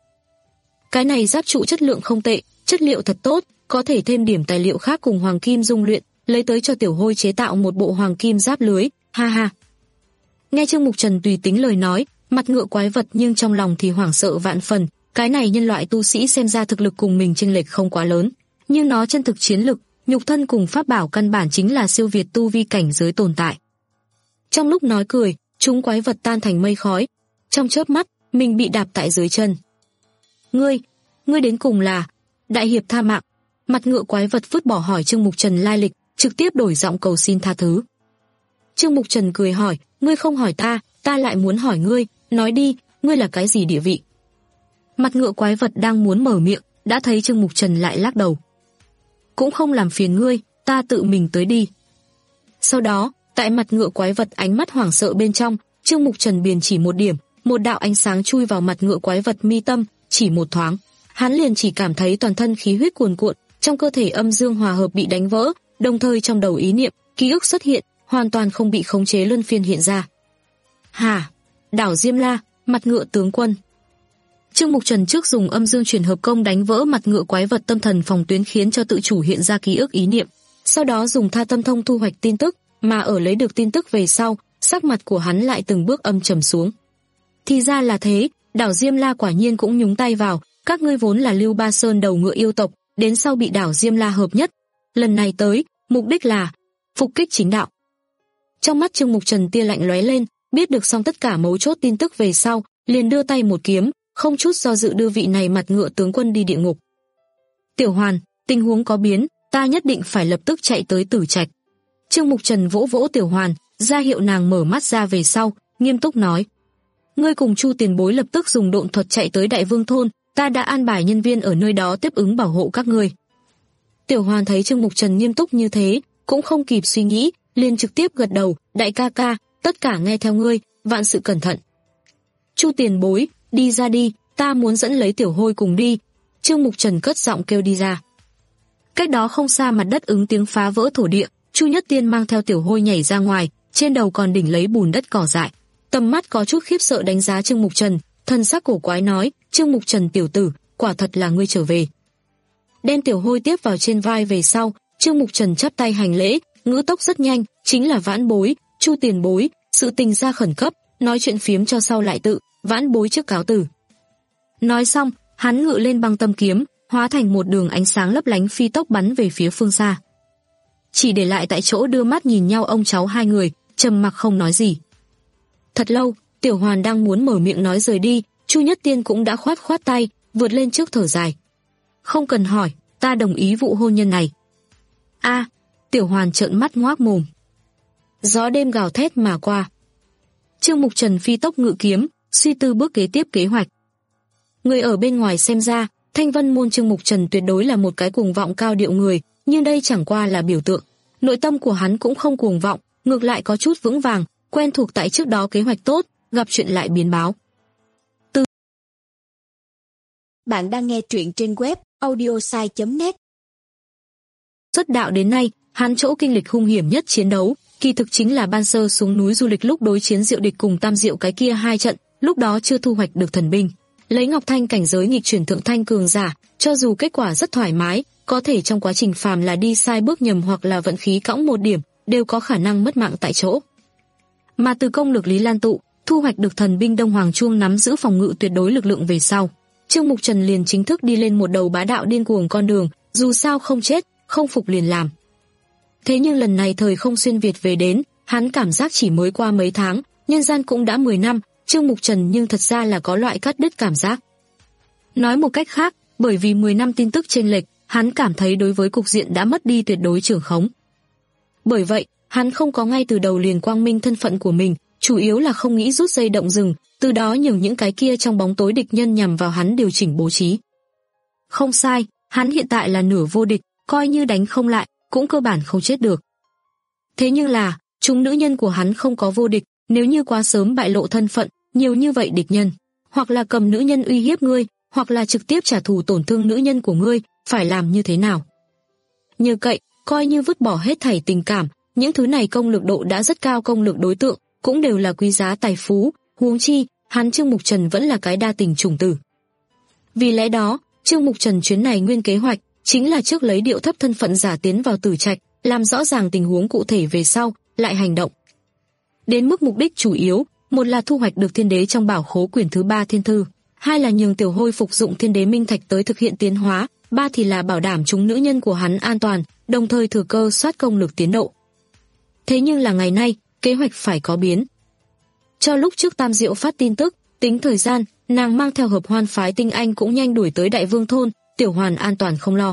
Cái này giáp trụ chất lượng không tệ, chất liệu thật tốt, có thể thêm điểm tài liệu khác cùng hoàng kim dung luyện, lấy tới cho Tiểu Hôi chế tạo một bộ hoàng kim giáp lưới, ha ha. Nghe Trương Mục Trần tùy tính lời nói, mặt ngựa quái vật nhưng trong lòng thì hoảng sợ vạn phần, cái này nhân loại tu sĩ xem ra thực lực cùng mình chênh lệch không quá lớn, nhưng nó chân thực chiến lực, nhục thân cùng pháp bảo căn bản chính là siêu việt tu vi cảnh giới tồn tại. Trong lúc nói cười, chúng quái vật tan thành mây khói, trong chớp mắt, mình bị đạp tại dưới chân. Ngươi, ngươi đến cùng là đại hiệp tha mạng. Mặt ngựa quái vật vứt bỏ hỏi Trương Mục Trần lai lịch, trực tiếp đổi giọng cầu xin tha thứ. Trương Mục Trần cười hỏi, ngươi không hỏi ta, ta lại muốn hỏi ngươi, nói đi, ngươi là cái gì địa vị? Mặt ngựa quái vật đang muốn mở miệng, đã thấy Trương Mục Trần lại lắc đầu. Cũng không làm phiền ngươi, ta tự mình tới đi. Sau đó, tại mặt ngựa quái vật ánh mắt hoảng sợ bên trong, Trương Mục Trần biền chỉ một điểm, một đạo ánh sáng chui vào mặt ngựa quái vật mi tâm, chỉ một thoáng, hắn liền chỉ cảm thấy toàn thân khí huyết cuồn cuộn, trong cơ thể âm dương hòa hợp bị đánh vỡ, đồng thời trong đầu ý niệm, ký ức xuất hiện, hoàn toàn không bị khống chế luân phiên hiện ra. Hà, đảo Diêm La, mặt ngựa tướng quân. Trương Mục Trần trước dùng âm dương chuyển hợp công đánh vỡ mặt ngựa quái vật tâm thần phòng tuyến khiến cho tự chủ hiện ra ký ức ý niệm, sau đó dùng tha tâm thông thu hoạch tin tức, mà ở lấy được tin tức về sau, sắc mặt của hắn lại từng bước âm trầm xuống. Thì ra là thế, đảo Diêm La quả nhiên cũng nhúng tay vào, các ngươi vốn là Lưu Ba Sơn đầu ngựa yêu tộc, đến sau bị đảo Diêm La hợp nhất, lần này tới, mục đích là phục kích chính đạo. Trong mắt Trương Mục Trần tia lạnh lóe lên, biết được xong tất cả mấu chốt tin tức về sau, liền đưa tay một kiếm, không chút do dự đưa vị này mặt ngựa tướng quân đi địa ngục. Tiểu Hoàn, tình huống có biến, ta nhất định phải lập tức chạy tới Tử Trạch. Trương Mục Trần vỗ vỗ Tiểu Hoàn, ra hiệu nàng mở mắt ra về sau, nghiêm túc nói: ngươi cùng Chu tiền bối lập tức dùng độn thuật chạy tới Đại Vương thôn, ta đã an bài nhân viên ở nơi đó tiếp ứng bảo hộ các ngươi. Tiểu Hoàn thấy Trương Mục Trần nghiêm túc như thế, cũng không kịp suy nghĩ, liền trực tiếp gật đầu, đại ca ca, tất cả nghe theo ngươi, vạn sự cẩn thận. Chu tiền bối, đi ra đi, ta muốn dẫn lấy Tiểu Hôi cùng đi. Trương Mục Trần cất giọng kêu đi ra. Cách đó không xa mặt đất ứng tiếng phá vỡ thổ địa, Chu Nhất Tiên mang theo Tiểu Hôi nhảy ra ngoài, trên đầu còn đỉnh lấy bùn đất cỏ dại. Tầm mắt có chút khiếp sợ đánh giá Trương Mục Trần, thần sắc cổ quái nói, Trương Mục Trần tiểu tử, quả thật là ngươi trở về. Đem Tiểu Hôi tiếp vào trên vai về sau, Trương Mục Trần chắp tay hành lễ, ngữ tốc rất nhanh, chính là vãn bối, Chu tiền bối, sự tình ra khẩn cấp, nói chuyện phiếm cho sau lại tự, vãn bối trước cáo từ. Nói xong, hắn ngự lên băng tâm kiếm, hóa thành một đường ánh sáng lấp lánh phi tốc bắn về phía phương xa. Chỉ để lại tại chỗ đưa mắt nhìn nhau ông cháu hai người, trầm mặc không nói gì. Thật lâu, Tiểu Hoàn đang muốn mở miệng nói rời đi, Chu Nhất Tiên cũng đã khoát khoát tay, vượt lên trước thở dài. Không cần hỏi, ta đồng ý vụ hôn nhân này. A, Tiểu Hoàn trợn mắt ngoác mồm. Gió đêm gào thét mà qua. Trương Mục Trần phi tốc ngự kiếm, suy tư bước kế tiếp kế hoạch. Người ở bên ngoài xem ra, Thanh Vân môn Trương Mục Trần tuyệt đối là một cái cuồng vọng cao điệu người, nhưng đây chẳng qua là biểu tượng. Nội tâm của hắn cũng không cuồng vọng, ngược lại có chút vững vàng, quen thuộc tại trước đó kế hoạch tốt, gặp chuyện lại biến báo. Từ Bạn đang nghe truyện trên web audiosai chấm net. Xuất đạo đến nay, hắn chỗ kinh lịch hung hiểm nhất chiến đấu, kỳ thực chính là ban sơ xuống núi du lịch lúc đối chiến Diệu Địch cùng Tam Diệu cái kia hai trận, lúc đó chưa thu hoạch được thần binh. Lấy Ngọc Thanh cảnh giới nghịch chuyển thượng thanh cường giả, cho dù kết quả rất thoải mái, có thể trong quá trình phàm là đi sai bước nhầm hoặc là vận khí cõng một điểm, đều có khả năng mất mạng tại chỗ. Mà từ công lực Lý Lan tụ, thu hoạch được thần binh Đông Hoàng Chuông nắm giữ phòng ngự tuyệt đối lực lượng về sau, Trương Mục Trần liền chính thức đi lên một đầu bá đạo điên cuồng con đường, dù sao không chết, không phục liền làm. Thế nhưng lần này thời không xuyên Việt về đến, hắn cảm giác chỉ mới qua mấy tháng, nhân gian cũng đã mười năm, Trương Mục Trần nhưng thật ra là có loại cắt đứt cảm giác. Nói một cách khác, bởi vì mười năm tin tức chênh lệch, hắn cảm thấy đối với cục diện đã mất đi tuyệt đối trưởng khống. Bởi vậy, hắn không có ngay từ đầu liền quang minh thân phận của mình, chủ yếu là không nghĩ rút dây động rừng, từ đó nhường những cái kia trong bóng tối địch nhân nhằm vào hắn điều chỉnh bố trí. Không sai, hắn hiện tại là nửa vô địch, coi như đánh không lại, cũng cơ bản không chết được. Thế nhưng là, chúng nữ nhân của hắn không có vô địch, nếu như quá sớm bại lộ thân phận, nhiều như vậy địch nhân, hoặc là cầm nữ nhân uy hiếp ngươi, hoặc là trực tiếp trả thù tổn thương nữ nhân của ngươi, phải làm như thế nào? Như cậy, coi như vứt bỏ hết thảy tình cảm, những thứ này công lực độ đã rất cao công lực đối tượng, cũng đều là quý giá tài phú, huống chi, hắn Trương Mục Trần vẫn là cái đa tình chủng tử. Vì lẽ đó, Trương Mục Trần chuyến này nguyên kế hoạch, chính là trước lấy điệu thấp thân phận giả tiến vào tử trạch, làm rõ ràng tình huống cụ thể về sau, lại hành động. Đến mức mục đích chủ yếu, một là thu hoạch được thiên đế trong bảo khố quyển thứ ba thiên thư, hai là nhường tiểu hôi phục dụng thiên đế minh thạch tới thực hiện tiến hóa, ba thì là bảo đảm chúng nữ nhân của hắn an toàn, đồng thời thừa cơ soát công lực tiến độ. Thế nhưng là ngày nay, kế hoạch phải có biến. Cho lúc trước Tam Diệu phát tin tức, tính thời gian, nàng mang theo hợp hoan phái tinh anh cũng nhanh đuổi tới Đại Vương thôn, Tiểu Hoàn an toàn không lo.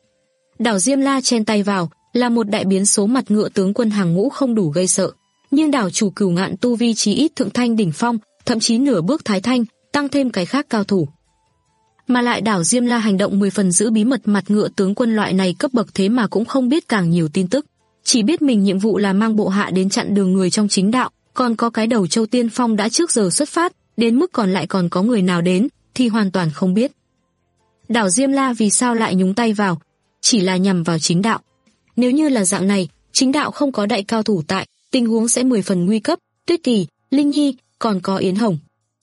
Đảo Diêm La chen tay vào, là một đại biến số mặt ngựa tướng quân hàng ngũ không đủ gây sợ, nhưng đảo chủ Cửu Ngạn tu vi chí ít thượng thanh đỉnh phong, thậm chí nửa bước thái thanh, tăng thêm cái khác cao thủ. Mà lại đảo Diêm La hành động mười phần giữ bí mật mặt ngựa tướng quân loại này cấp bậc thế mà cũng không biết càng nhiều tin tức, chỉ biết mình nhiệm vụ là mang bộ hạ đến chặn đường người trong chính đạo, còn có cái đầu Châu Tiên Phong đã trước giờ xuất phát, đến mức còn lại còn có người nào đến thì hoàn toàn không biết. Đảo Diêm La vì sao lại nhúng tay vào, chỉ là nhằm vào chính đạo. Nếu như là dạng này, chính đạo không có đại cao thủ tại, tình huống sẽ mười phần nguy cấp, Tuyết Kỳ, Linh Nhi, còn có Yến Hồng.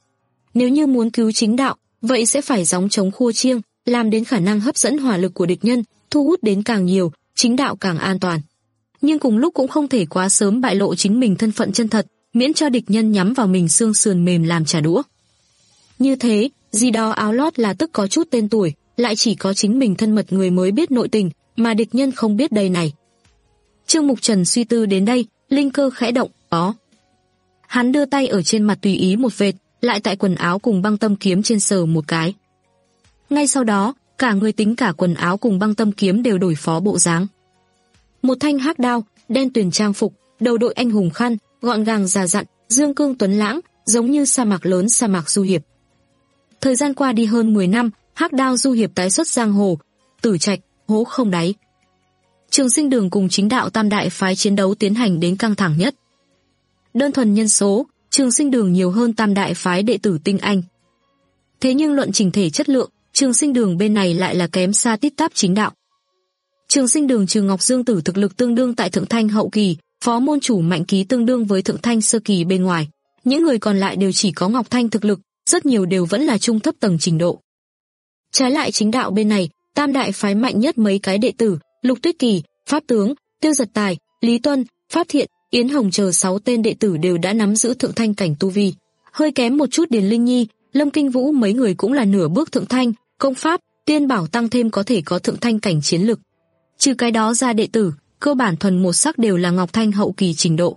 Nếu như muốn cứu chính đạo, vậy sẽ phải gióng trống khua chiêng, làm đến khả năng hấp dẫn hỏa lực của địch nhân, thu hút đến càng nhiều, chính đạo càng an toàn. Nhưng cùng lúc cũng không thể quá sớm bại lộ chính mình thân phận chân thật, miễn cho địch nhân nhắm vào mình xương sườn mềm làm trả đũa. Như thế, gì đó áo lót là tức có chút tên tuổi, lại chỉ có chính mình thân mật người mới biết nội tình, mà địch nhân không biết đây này. Trương Mục Trần suy tư đến đây, linh cơ khẽ động, có. Hắn đưa tay ở trên mặt tùy ý một vệt, lại tại quần áo cùng băng tâm kiếm trên sờ một cái. Ngay sau đó, cả người tính cả quần áo cùng băng tâm kiếm đều đổi phó bộ dáng. Một thanh hắc đao, đen tuyền trang phục, đầu đội anh hùng khăn, gọn gàng già dặn, dương cương tuấn lãng, giống như sa mạc lớn sa mạc du hiệp. Thời gian qua đi hơn mười năm, hắc đao du hiệp tái xuất giang hồ, tử trạch, hố không đáy. Trường Sinh Đường cùng chính đạo tam đại phái chiến đấu tiến hành đến căng thẳng nhất. Đơn thuần nhân số, Trường Sinh Đường nhiều hơn tam đại phái đệ tử tinh anh. Thế nhưng luận chỉnh thể chất lượng, Trường Sinh Đường bên này lại là kém xa tít tắp chính đạo. Trường Sinh Đường trừ Ngọc Dương Tử thực lực tương đương tại thượng thanh hậu kỳ, phó môn chủ Mạnh Ký tương đương với thượng thanh sơ kỳ bên ngoài, những người còn lại đều chỉ có Ngọc Thanh thực lực, rất nhiều đều vẫn là trung thấp tầng trình độ. Trái lại chính đạo bên này, tam đại phái mạnh nhất mấy cái đệ tử, Lục Tuyết Kỳ, Pháp Tướng, Tiêu Giật Tài, Lý Tuân, Pháp Thiện, Yến Hồng chờ sáu tên đệ tử đều đã nắm giữ thượng thanh cảnh tu vi. Hơi kém một chút Điền Linh Nhi, Lâm Kinh Vũ mấy người cũng là nửa bước thượng thanh, công pháp, tiên bảo tăng thêm có thể có thượng thanh cảnh chiến lực. Trừ cái đó ra đệ tử, cơ bản thuần một sắc đều là Ngọc Thanh hậu kỳ trình độ.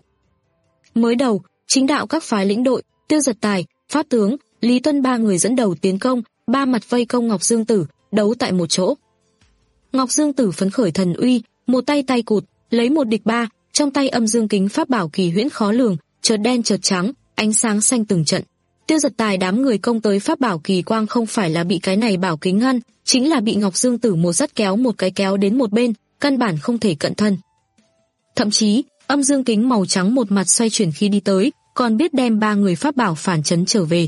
Mới đầu, chính đạo các phái lĩnh đội, Tiêu Giật Tài, Pháp Tướng, Lý Tuân ba người dẫn đầu tiến công, ba mặt vây công Ngọc Dương Tử, đấu tại một chỗ. Ngọc Dương Tử phấn khởi thần uy, một tay tay cụt, lấy một địch ba, trong tay âm dương kính pháp bảo kỳ huyễn khó lường, chợt đen chợt trắng, ánh sáng xanh từng trận. Tiêu Giật Tài đám người công tới pháp bảo kỳ quang không phải là bị cái này bảo kính ngăn, chính là bị Ngọc Dương Tử một dắt kéo một cái kéo đến một bên, căn bản không thể cận thân. Thậm chí, âm dương kính màu trắng một mặt xoay chuyển khi đi tới, còn biết đem ba người pháp bảo phản chấn trở về.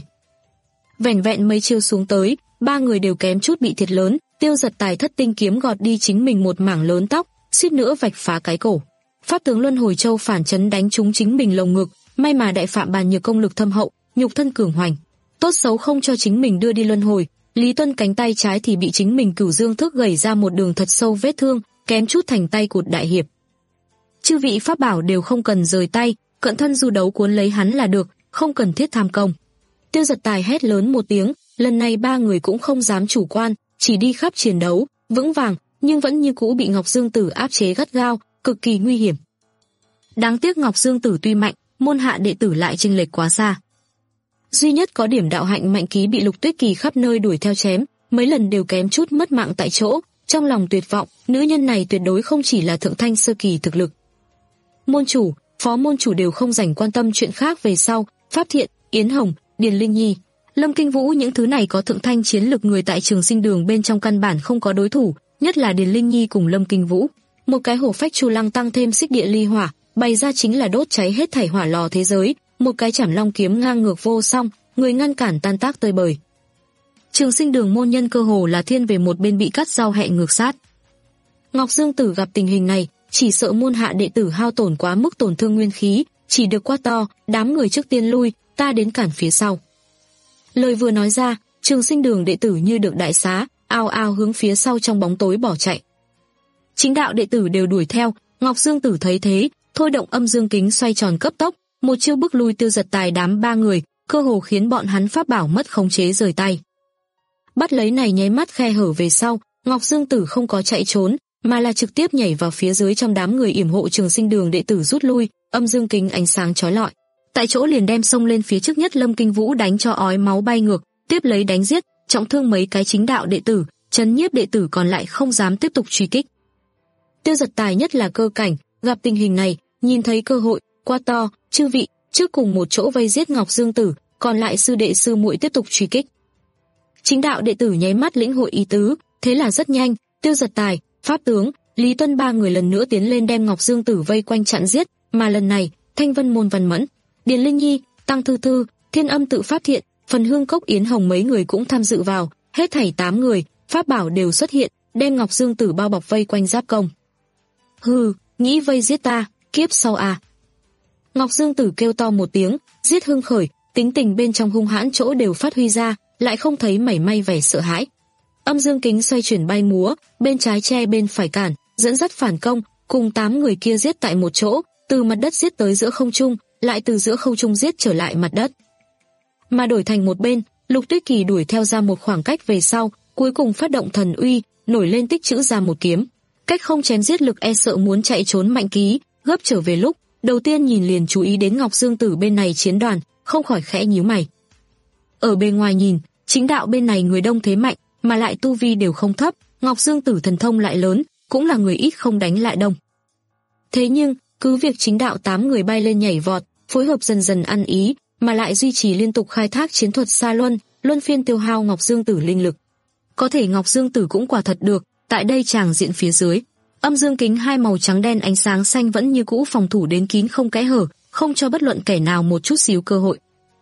Vẻn vẹn mấy chiêu xuống tới, ba người đều kém chút bị thiệt lớn, Tiêu Giật Tài thất tinh kiếm gọt đi chính mình một mảng lớn tóc, suýt nữa vạch phá cái cổ. Pháp Tướng Luân Hồi Châu phản chấn đánh trúng chính mình lồng ngực, may mà đại phạm bàn nhược công lực thâm hậu, nhục thân cường hoành, tốt xấu không cho chính mình đưa đi luân hồi. Lý Tuân cánh tay trái thì bị chính mình cửu dương thức gẩy ra một đường thật sâu vết thương, kém chút thành tay cụt đại hiệp. Chư vị pháp bảo đều không cần rời tay, cận thân du đấu cuốn lấy hắn là được, không cần thiết tham công. Tiêu Giật Tài hét lớn một tiếng, lần này ba người cũng không dám chủ quan, chỉ đi khắp chiến đấu, vững vàng, nhưng vẫn như cũ bị Ngọc Dương Tử áp chế gắt gao, cực kỳ nguy hiểm. Đáng tiếc Ngọc Dương Tử tuy mạnh, môn hạ đệ tử lại chênh lệch quá xa. Duy nhất có điểm đạo hạnh Mạnh Ký bị Lục Tuyết Kỳ khắp nơi đuổi theo chém, mấy lần đều kém chút mất mạng tại chỗ. Trong lòng tuyệt vọng, nữ nhân này tuyệt đối không chỉ là thượng thanh sơ kỳ thực lực. Môn chủ, phó môn chủ đều không dành quan tâm chuyện khác về sau, Pháp Thiện, Yến Hồng, Điền Linh Nhi, Lâm Kinh Vũ, những thứ này có thượng thanh chiến lực người tại Trường Sinh Đường bên trong căn bản không có đối thủ, nhất là Điền Linh Nhi cùng Lâm Kinh Vũ. Một cái hổ phách chu lăng tăng thêm xích địa ly hỏa, bày ra chính là đốt cháy hết thảy hỏa lò thế giới, một cái chảm long kiếm ngang ngược vô song, người ngăn cản tan tác tơi bời. Trường Sinh Đường môn nhân cơ hồ là thiên về một bên bị cắt rau hẹ ngược sát. Ngọc Dương Tử gặp tình hình này, chỉ sợ môn hạ đệ tử hao tổn quá mức tổn thương nguyên khí, chỉ được quát to, đám người trước tiên lui, ta đến cản phía sau. Lời vừa nói ra, Trường Sinh Đường đệ tử như được đại xá, ao ao hướng phía sau trong bóng tối bỏ chạy. Chính đạo đệ tử đều đuổi theo, Ngọc Dương Tử thấy thế, thôi động âm dương kính xoay tròn cấp tốc, một chiêu bức lui Tiêu Giật Tài đám ba người, cơ hồ khiến bọn hắn pháp bảo mất khống chế rời tay. Bắt lấy này nháy mắt khe hở về sau, Ngọc Dương Tử không có chạy trốn, mà là trực tiếp nhảy vào phía dưới trong đám người yểm hộ Trường Sinh Đường đệ tử rút lui, âm dương kính ánh sáng chói lọi. Tại chỗ liền đem xông lên phía trước nhất Lâm Kinh Vũ đánh cho ói máu bay ngược, tiếp lấy đánh giết, trọng thương mấy cái chính đạo đệ tử, trấn nhiếp đệ tử còn lại không dám tiếp tục truy kích. Tiêu Giật Tài nhất là cơ cảnh, gặp tình hình này, nhìn thấy cơ hội, quát to, chư vị, trước cùng một chỗ vây giết Ngọc Dương Tử, còn lại sư đệ sư muội tiếp tục truy kích. Chính đạo đệ tử nháy mắt lĩnh hội ý tứ, thế là rất nhanh, Tiêu Giật Tài, Pháp Tướng, Lý Tuân ba người lần nữa tiến lên đem Ngọc Dương Tử vây quanh chặn giết, mà lần này, Thanh Vân Môn Văn Mẫn, Điền Linh Nhi, Tăng Thư Thư, Thiên Âm Tự Pháp Thiện, Phần Hương Cốc Yến Hồng mấy người cũng tham dự vào, hết thảy tám người, pháp bảo đều xuất hiện, đem Ngọc Dương Tử bao bọc vây quanh giáp công. Hừ, nghĩ vây giết ta, kiếp sau à. Ngọc Dương Tử kêu to một tiếng, giết hưng khởi, tính tình bên trong hung hãn chỗ đều phát huy ra, lại không thấy mảy may vẻ sợ hãi. Âm dương kính xoay chuyển bay múa, bên trái che bên phải cản, dẫn dắt phản công, cùng tám người kia giết tại một chỗ, từ mặt đất giết tới giữa không trung, lại từ giữa không trung giết trở lại mặt đất. Mà đổi thành một bên, Lục Tuyết Kỳ đuổi theo ra một khoảng cách về sau, cuối cùng phát động thần uy, nổi lên tích trữ ra một kiếm. Cách không chém giết lực e sợ muốn chạy trốn Mạnh Ký, gấp trở về lúc, đầu tiên nhìn liền chú ý đến Ngọc Dương Tử bên này chiến đoàn, không khỏi khẽ nhíu mày. Ở bên ngoài nhìn, chính đạo bên này người đông thế mạnh, mà lại tu vi đều không thấp, Ngọc Dương Tử thần thông lại lớn, cũng là người ít không đánh lại đông. Thế nhưng, cứ việc chính đạo tám người bay lên nhảy vọt, phối hợp dần dần ăn ý, mà lại duy trì liên tục khai thác chiến thuật xa luân, luân phiên tiêu hao Ngọc Dương Tử linh lực. Có thể Ngọc Dương Tử cũng quả thật được, tại đây tràng diện phía dưới, âm dương kính hai màu trắng đen ánh sáng xanh vẫn như cũ phòng thủ đến kín không kẽ hở, không cho bất luận kẻ nào một chút xíu cơ hội.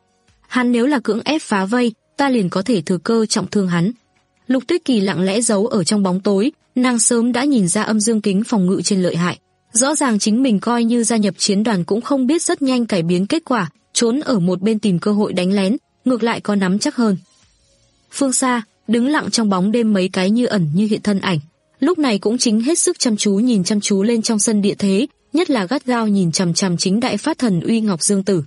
Hắn nếu là cưỡng ép phá vây, ta liền có thể thừa cơ trọng thương hắn. Lục Tuyết Kỳ lặng lẽ giấu ở trong bóng tối, nàng sớm đã nhìn ra âm dương kính phòng ngự trên lợi hại. Rõ ràng chính mình coi như gia nhập chiến đoàn cũng không biết rất nhanh cải biến kết quả, trốn ở một bên tìm cơ hội đánh lén, ngược lại có nắm chắc hơn. Phương xa, đứng lặng trong bóng đêm mấy cái như ẩn như hiện thân ảnh, lúc này cũng chính hết sức chăm chú nhìn chăm chú lên trong sân địa thế, nhất là gắt gao nhìn chằm chằm chính đại phát thần uy Ngọc Dương Tử.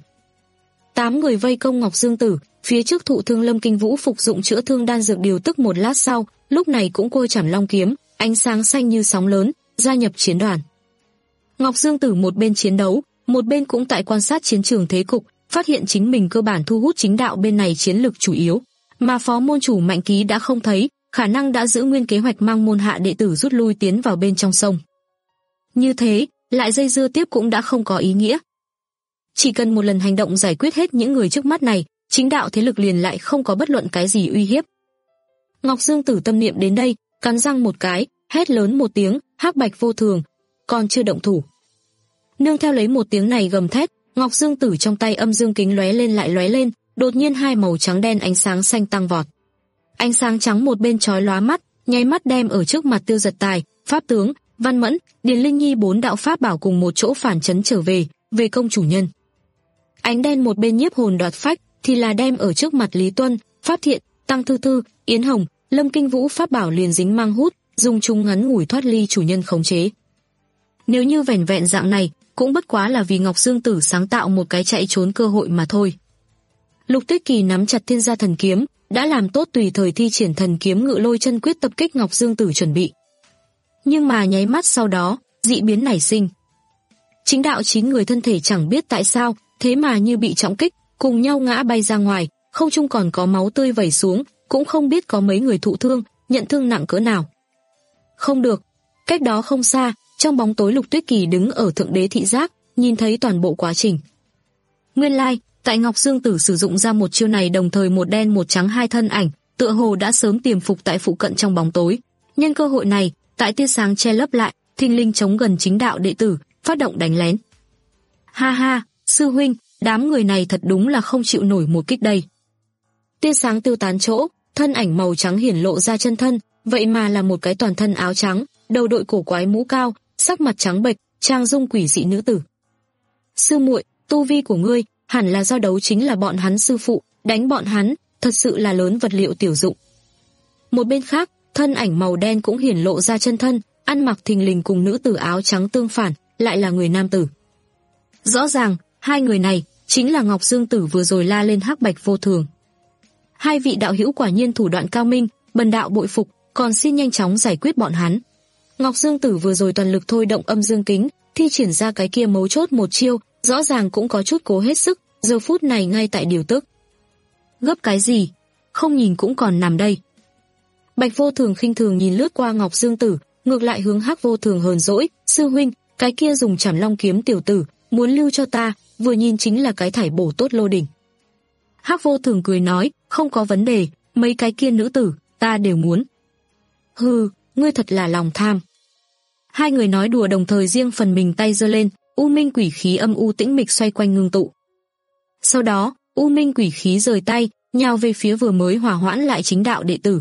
Tám người vây công Ngọc Dương Tử, phía trước thụ thương Lâm Kinh Vũ phục dụng chữa thương đan dược điều tức một lát sau, lúc này cũng côi chảm long kiếm, ánh sáng xanh như sóng lớn, gia nhập chiến đoàn. Ngọc Dương Tử một bên chiến đấu, một bên cũng tại quan sát chiến trường thế cục, phát hiện chính mình cơ bản thu hút chính đạo bên này chiến lực chủ yếu, mà phó môn chủ Mạnh Ký đã không thấy, khả năng đã giữ nguyên kế hoạch mang môn hạ đệ tử rút lui tiến vào bên trong sông. Như thế, lại dây dưa tiếp cũng đã không có ý nghĩa. Chỉ cần một lần hành động giải quyết hết những người trước mắt này, chính đạo thế lực liền lại không có bất luận cái gì uy hiếp. Ngọc Dương Tử tâm niệm đến đây, cắn răng một cái, hét lớn một tiếng, hắc bạch vô thường, còn chưa động thủ. Nương theo lấy một tiếng này gầm thét, Ngọc Dương Tử trong tay âm dương kính lóe lên lại lóe lên, đột nhiên hai màu trắng đen ánh sáng xanh tăng vọt. Ánh sáng trắng một bên chói lóa mắt, nháy mắt đem ở trước mặt Tiêu Giật Tài, Pháp Tướng, Văn Mẫn, Điền Linh Nhi bốn đạo pháp bảo cùng một chỗ phản chấn trở về, về công chủ nhân. Ánh đen một bên nhiếp hồn đoạt phách, thì là đem ở trước mặt Lý Tuân, Pháp Thiện, Tăng Thư Thư, Yến Hồng, Lâm Kinh Vũ pháp bảo liền dính mang hút, dùng chúng ngắn ngủi thoát ly chủ nhân khống chế. Nếu như vẻn vẹn dạng này, cũng bất quá là vì Ngọc Dương Tử sáng tạo một cái chạy trốn cơ hội mà thôi. Lục Tuyết Kỳ nắm chặt Thiên Gia Thần Kiếm, đã làm tốt tùy thời thi triển thần kiếm ngự lôi chân quyết tập kích Ngọc Dương Tử chuẩn bị. Nhưng mà nháy mắt sau đó, dị biến nảy sinh. Chính đạo chín người thân thể chẳng biết tại sao, thế mà như bị trọng kích, cùng nhau ngã bay ra ngoài, không trung còn có máu tươi vẩy xuống, cũng không biết có mấy người thụ thương, nhận thương nặng cỡ nào. Không được, cách đó không xa, trong bóng tối Lục Tuyết Kỳ đứng ở thượng đế thị giác, nhìn thấy toàn bộ quá trình. Nguyên lai, like, tại Ngọc Dương Tử sử dụng ra một chiêu này đồng thời một đen một trắng hai thân ảnh, tựa hồ đã sớm tiềm phục tại phụ cận trong bóng tối. Nhân cơ hội này, tại tia sáng che lấp lại, thình lình chống gần chính đạo đệ tử, phát động đánh lén. Ha ha, sư huynh, đám người này thật đúng là không chịu nổi một kích đây. Tia sáng tiêu tán chỗ, thân ảnh màu trắng hiển lộ ra chân thân, vậy mà là một cái toàn thân áo trắng, đầu đội cổ quái mũ cao, sắc mặt trắng bệch, trang dung quỷ dị nữ tử. Sư muội, tu vi của ngươi, hẳn là giao đấu chính là bọn hắn sư phụ, đánh bọn hắn, thật sự là lớn vật liệu tiểu dụng. Một bên khác, thân ảnh màu đen cũng hiển lộ ra chân thân, ăn mặc thình lình cùng nữ tử áo trắng tương phản, lại là người nam tử. Rõ ràng, hai người này chính là Ngọc Dương Tử vừa rồi la lên Hắc Bạch Vô Thường. Hai vị đạo hữu quả nhiên thủ đoạn cao minh, bần đạo bội phục, còn xin nhanh chóng giải quyết bọn hắn. Ngọc Dương Tử vừa rồi toàn lực thôi động âm dương kính, thi triển ra cái kia mấu chốt một chiêu, rõ ràng cũng có chút cố hết sức, giờ phút này ngay tại điều tức. Gấp cái gì? Không nhìn cũng còn nằm đây. Bạch Vô Thường khinh thường nhìn lướt qua Ngọc Dương Tử, ngược lại hướng Hắc Vô Thường hờn dỗi, sư huynh, cái kia dùng Trảm Long kiếm tiểu tử, muốn lưu cho ta, vừa nhìn chính là cái thải bổ tốt lô đỉnh. Hắc Vô Thường cười nói, không có vấn đề, mấy cái kia nữ tử, ta đều muốn. Hừ, ngươi thật là lòng tham. Hai người nói đùa đồng thời riêng phần mình tay giơ lên, u minh quỷ khí âm u tĩnh mịch xoay quanh ngưng tụ. Sau đó, u minh quỷ khí rời tay, nhào về phía vừa mới hòa hoãn lại chính đạo đệ tử.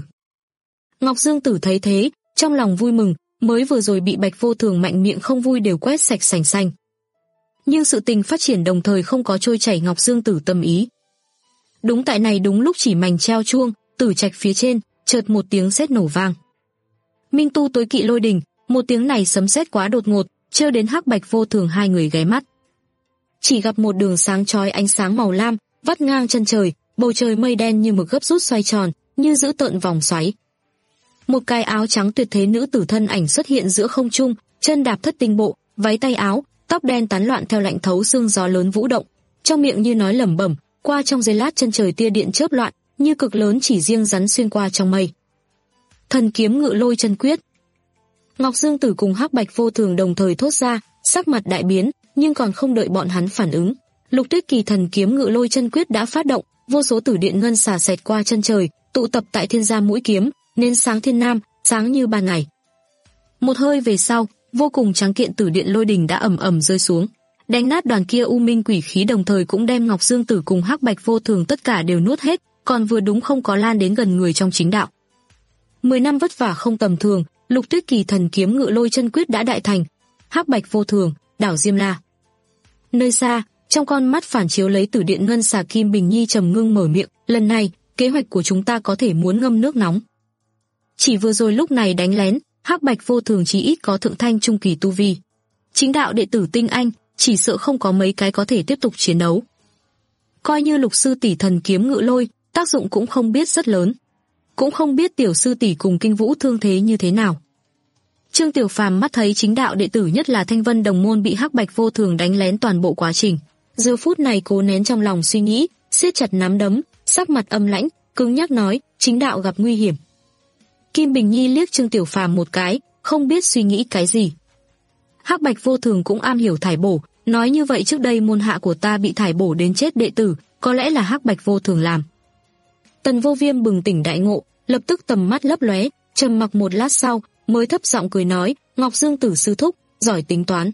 Ngọc Dương Tử thấy thế, trong lòng vui mừng, mới vừa rồi bị Bạch Vô Thường mạnh miệng không vui đều quét sạch sành xanh. Nhưng sự tình phát triển đồng thời không có trôi chảy Ngọc Dương Tử tâm ý. Đúng tại này đúng lúc chỉ mảnh treo chuông, tử trạch phía trên, chợt một tiếng sét nổ vang. Minh tu tối kỵ lôi đình, một tiếng này sấm sét quá đột ngột, trêu đến Hắc Bạch Vô Thường hai người ghé mắt. Chỉ gặp một đường sáng chói ánh sáng màu lam, vắt ngang chân trời, bầu trời mây đen như mực gấp rút xoay tròn, như giữ tợn vòng xoáy. Một cái áo trắng tuyệt thế nữ tử thân ảnh xuất hiện giữa không trung, chân đạp thất tinh bộ, váy tay áo, tóc đen tán loạn theo lạnh thấu xương gió lớn vũ động, trong miệng như nói lẩm bẩm, qua trong giây lát chân trời tia điện chớp loạn, như cực lớn chỉ riêng rắn xuyên qua trong mây. Thần kiếm ngự lôi chân quyết. Ngọc Dương Tử cùng Hắc Bạch Vô Thường đồng thời thốt ra, sắc mặt đại biến, nhưng còn không đợi bọn hắn phản ứng, Lục Tuyết Kỳ thần kiếm ngự lôi chân quyết đã phát động, vô số tử điện ngân xả xẹt qua chân trời, tụ tập tại thiên gia mũi kiếm, nên sáng thiên nam, sáng như ban ngày. Một hơi về sau, vô cùng trắng kiện tử điện lôi đình đã ầm ầm rơi xuống, đánh nát đoàn kia u minh quỷ khí, đồng thời cũng đem Ngọc Dương Tử cùng Hắc Bạch Vô Thường tất cả đều nuốt hết, còn vừa đúng không có lan đến gần người trong chính đạo. Mười năm vất vả không tầm thường, Lục Tuyết Kỳ thần kiếm ngự lôi chân quyết đã đại thành. Hắc Bạch Vô Thường, đảo Diêm La. Nơi xa, trong con mắt phản chiếu lấy tử điện ngân xà Kim Bình Nhi trầm ngưng mở miệng, lần này, kế hoạch của chúng ta có thể muốn ngâm nước nóng. Chỉ vừa rồi lúc này đánh lén, Hắc Bạch Vô Thường chí ít có thượng thanh trung kỳ tu vi. Chính đạo đệ tử tinh anh, chỉ sợ không có mấy cái có thể tiếp tục chiến đấu. Coi như Lục sư tỷ thần kiếm ngự lôi, tác dụng cũng không biết rất lớn. Cũng không biết tiểu sư tỷ cùng Kinh Vũ thương thế như thế nào. Trương Tiểu Phàm mắt thấy chính đạo đệ tử nhất là Thanh Vân đồng môn bị Hắc Bạch Vô Thường đánh lén toàn bộ quá trình, giờ phút này cố nén trong lòng suy nghĩ, siết chặt nắm đấm, sắc mặt âm lãnh, cứng nhắc nói, chính đạo gặp nguy hiểm. Kim Bình Nhi liếc Trương Tiểu Phàm một cái, không biết suy nghĩ cái gì. Hắc Bạch Vô Thường cũng am hiểu thải bổ, nói như vậy trước đây môn hạ của ta bị thải bổ đến chết đệ tử, có lẽ là Hắc Bạch Vô Thường làm. Tần Vô Viêm bừng tỉnh đại ngộ, lập tức tầm mắt lấp lóe, trầm mặc một lát sau, mới thấp giọng cười nói, Ngọc Dương Tử sư thúc, giỏi tính toán.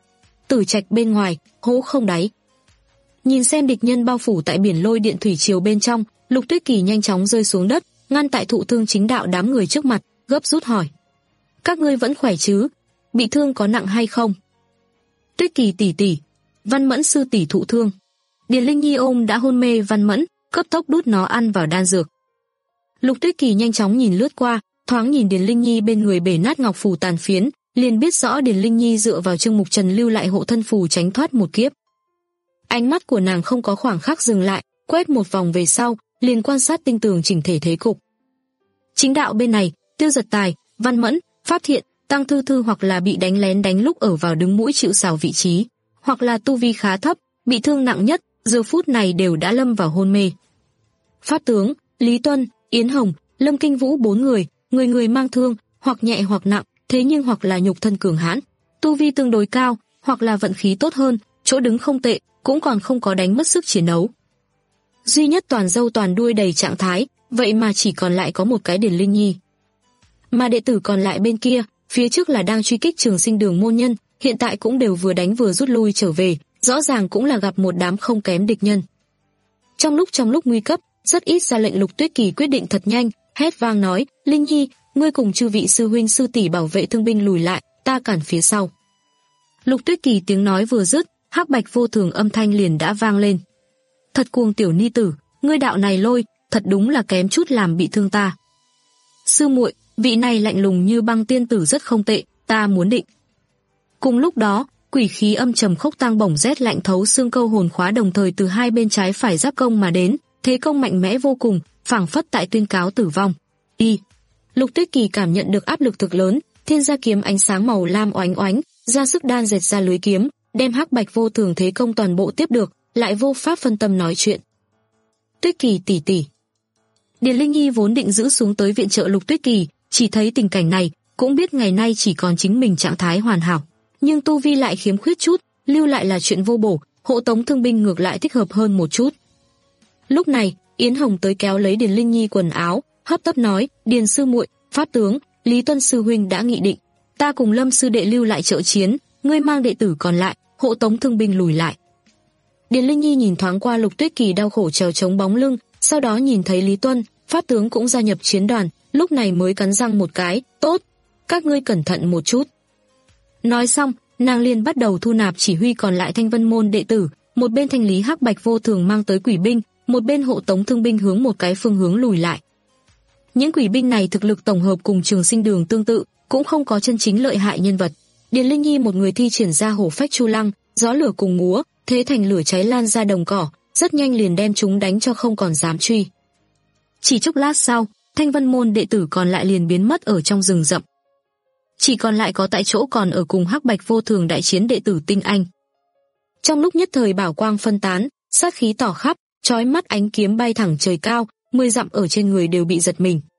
Tử trạch bên ngoài, hố không đáy. Nhìn xem địch nhân bao phủ tại biển lôi điện thủy triều bên trong, Lục Tuyết Kỳ nhanh chóng rơi xuống đất, ngăn tại thụ thương chính đạo đám người trước mặt, gấp rút hỏi: các ngươi vẫn khỏe chứ? Bị thương có nặng hay không? Tuyết Kỳ tỷ tỷ, Văn Mẫn sư tỷ thụ thương. Điền Linh Nhi ôm đã hôn mê Văn Mẫn, cấp tốc đút nó ăn vào đan dược. Lục Tuyết Kỳ nhanh chóng nhìn lướt qua, thoáng nhìn Điền Linh Nhi bên người bể nát ngọc phù tàn phiến, liền biết rõ Điền Linh Nhi dựa vào Trương Mục Trần lưu lại hộ thân phù tránh thoát một kiếp. Ánh mắt của nàng không có khoảng khắc dừng lại, quét một vòng về sau, liền quan sát tinh tường chỉnh thể thế cục. Chính đạo bên này, Tiêu Giật Tài, Văn Mẫn, Pháp Thiện, Tăng Thư Thư hoặc là bị đánh lén đánh lúc ở vào đứng mũi chịu sào vị trí, hoặc là tu vi khá thấp, bị thương nặng nhất, giờ phút này đều đã lâm vào hôn mê. Pháp tướng, Lý Tuân, Yến Hồng, Lâm Kinh Vũ bốn người, người người mang thương, hoặc nhẹ hoặc nặng, thế nhưng hoặc là nhục thân cường hãn, tu vi tương đối cao, hoặc là vận khí tốt hơn, chỗ đứng không tệ, cũng còn không có đánh mất sức chiến đấu. Duy nhất toàn râu toàn đuôi đầy trạng thái, vậy mà chỉ còn lại có một cái Điền Linh Nhi. Mà đệ tử còn lại bên kia, phía trước là đang truy kích Trường Sinh Đường môn nhân, hiện tại cũng đều vừa đánh vừa rút lui trở về, rõ ràng cũng là gặp một đám không kém địch nhân. Trong lúc trong lúc nguy cấp, rất ít ra lệnh. Lục Tuyết Kỳ quyết định thật nhanh, hét vang nói: "Linh Nhi, ngươi cùng chư vị sư huynh sư tỷ bảo vệ thương binh lùi lại, ta cản phía sau." Lục Tuyết Kỳ tiếng nói vừa dứt, hắc bạch vô thường âm thanh liền đã vang lên: "Thật cuồng tiểu ni tử, ngươi đạo này lôi, thật đúng là kém chút làm bị thương ta." "Sư muội, vị này lạnh lùng như băng tiên tử rất không tệ, ta muốn định." Cùng lúc đó, quỷ khí âm trầm khốc tang bổng rét lạnh thấu xương câu hồn khóa đồng thời từ hai bên trái phải giáp công mà đến, thế công mạnh mẽ vô cùng, phảng phất tại tuyên cáo tử vong. Y. Lục Tuyết Kỳ cảm nhận được áp lực thực lớn, thiên gia kiếm ánh sáng màu lam oánh oánh, ra sức đan dệt ra lưới kiếm, đem hắc bạch vô thường thế công toàn bộ tiếp được, lại vô pháp phân tâm nói chuyện. "Tuyết Kỳ tỷ tỷ." Điền Linh Nhi vốn định giữ xuống tới viện trợ Lục Tuyết Kỳ, chỉ thấy tình cảnh này, cũng biết ngày nay chỉ còn chính mình trạng thái hoàn hảo, nhưng tu vi lại khiếm khuyết chút, lưu lại là chuyện vô bổ, hộ tống thương binh ngược lại thích hợp hơn một chút. Lúc này, Yến Hồng tới kéo lấy Điền Linh Nhi quần áo, hấp tấp nói: "Điền sư muội, pháp tướng, Lý Tuân sư huynh đã nghị định, ta cùng Lâm sư đệ lưu lại trợ chiến, ngươi mang đệ tử còn lại, hộ tống thương binh lùi lại." Điền Linh Nhi nhìn thoáng qua Lục Tuyết Kỳ đau khổ trèo chống bóng lưng, sau đó nhìn thấy Lý Tuân, pháp tướng cũng gia nhập chiến đoàn, lúc này mới cắn răng một cái: "Tốt, các ngươi cẩn thận một chút." Nói xong, nàng liền bắt đầu thu nạp chỉ huy còn lại Thanh Vân môn đệ tử, một bên thanh lý hắc bạch vô thường mang tới quỷ binh, một bên hộ tống thương binh hướng một cái phương hướng lùi lại. Những quỷ binh này thực lực tổng hợp cùng Trường Sinh Đường tương tự, cũng không có chân chính lợi hại nhân vật. Điền Linh Nhi một người thi triển ra hổ phách chu lăng, gió lửa cùng múa, thế thành lửa cháy lan ra đồng cỏ, rất nhanh liền đem chúng đánh cho không còn dám truy. Chỉ chốc lát sau, Thanh Vân môn đệ tử còn lại liền biến mất ở trong rừng rậm. Chỉ còn lại có tại chỗ còn ở cùng hắc bạch vô thường đại chiến đệ tử tinh anh. Trong lúc nhất thời bảo quang phân tán, sát khí tỏ khắp, chói mắt ánh kiếm bay thẳng trời cao, mười dặm ở trên người đều bị giật mình.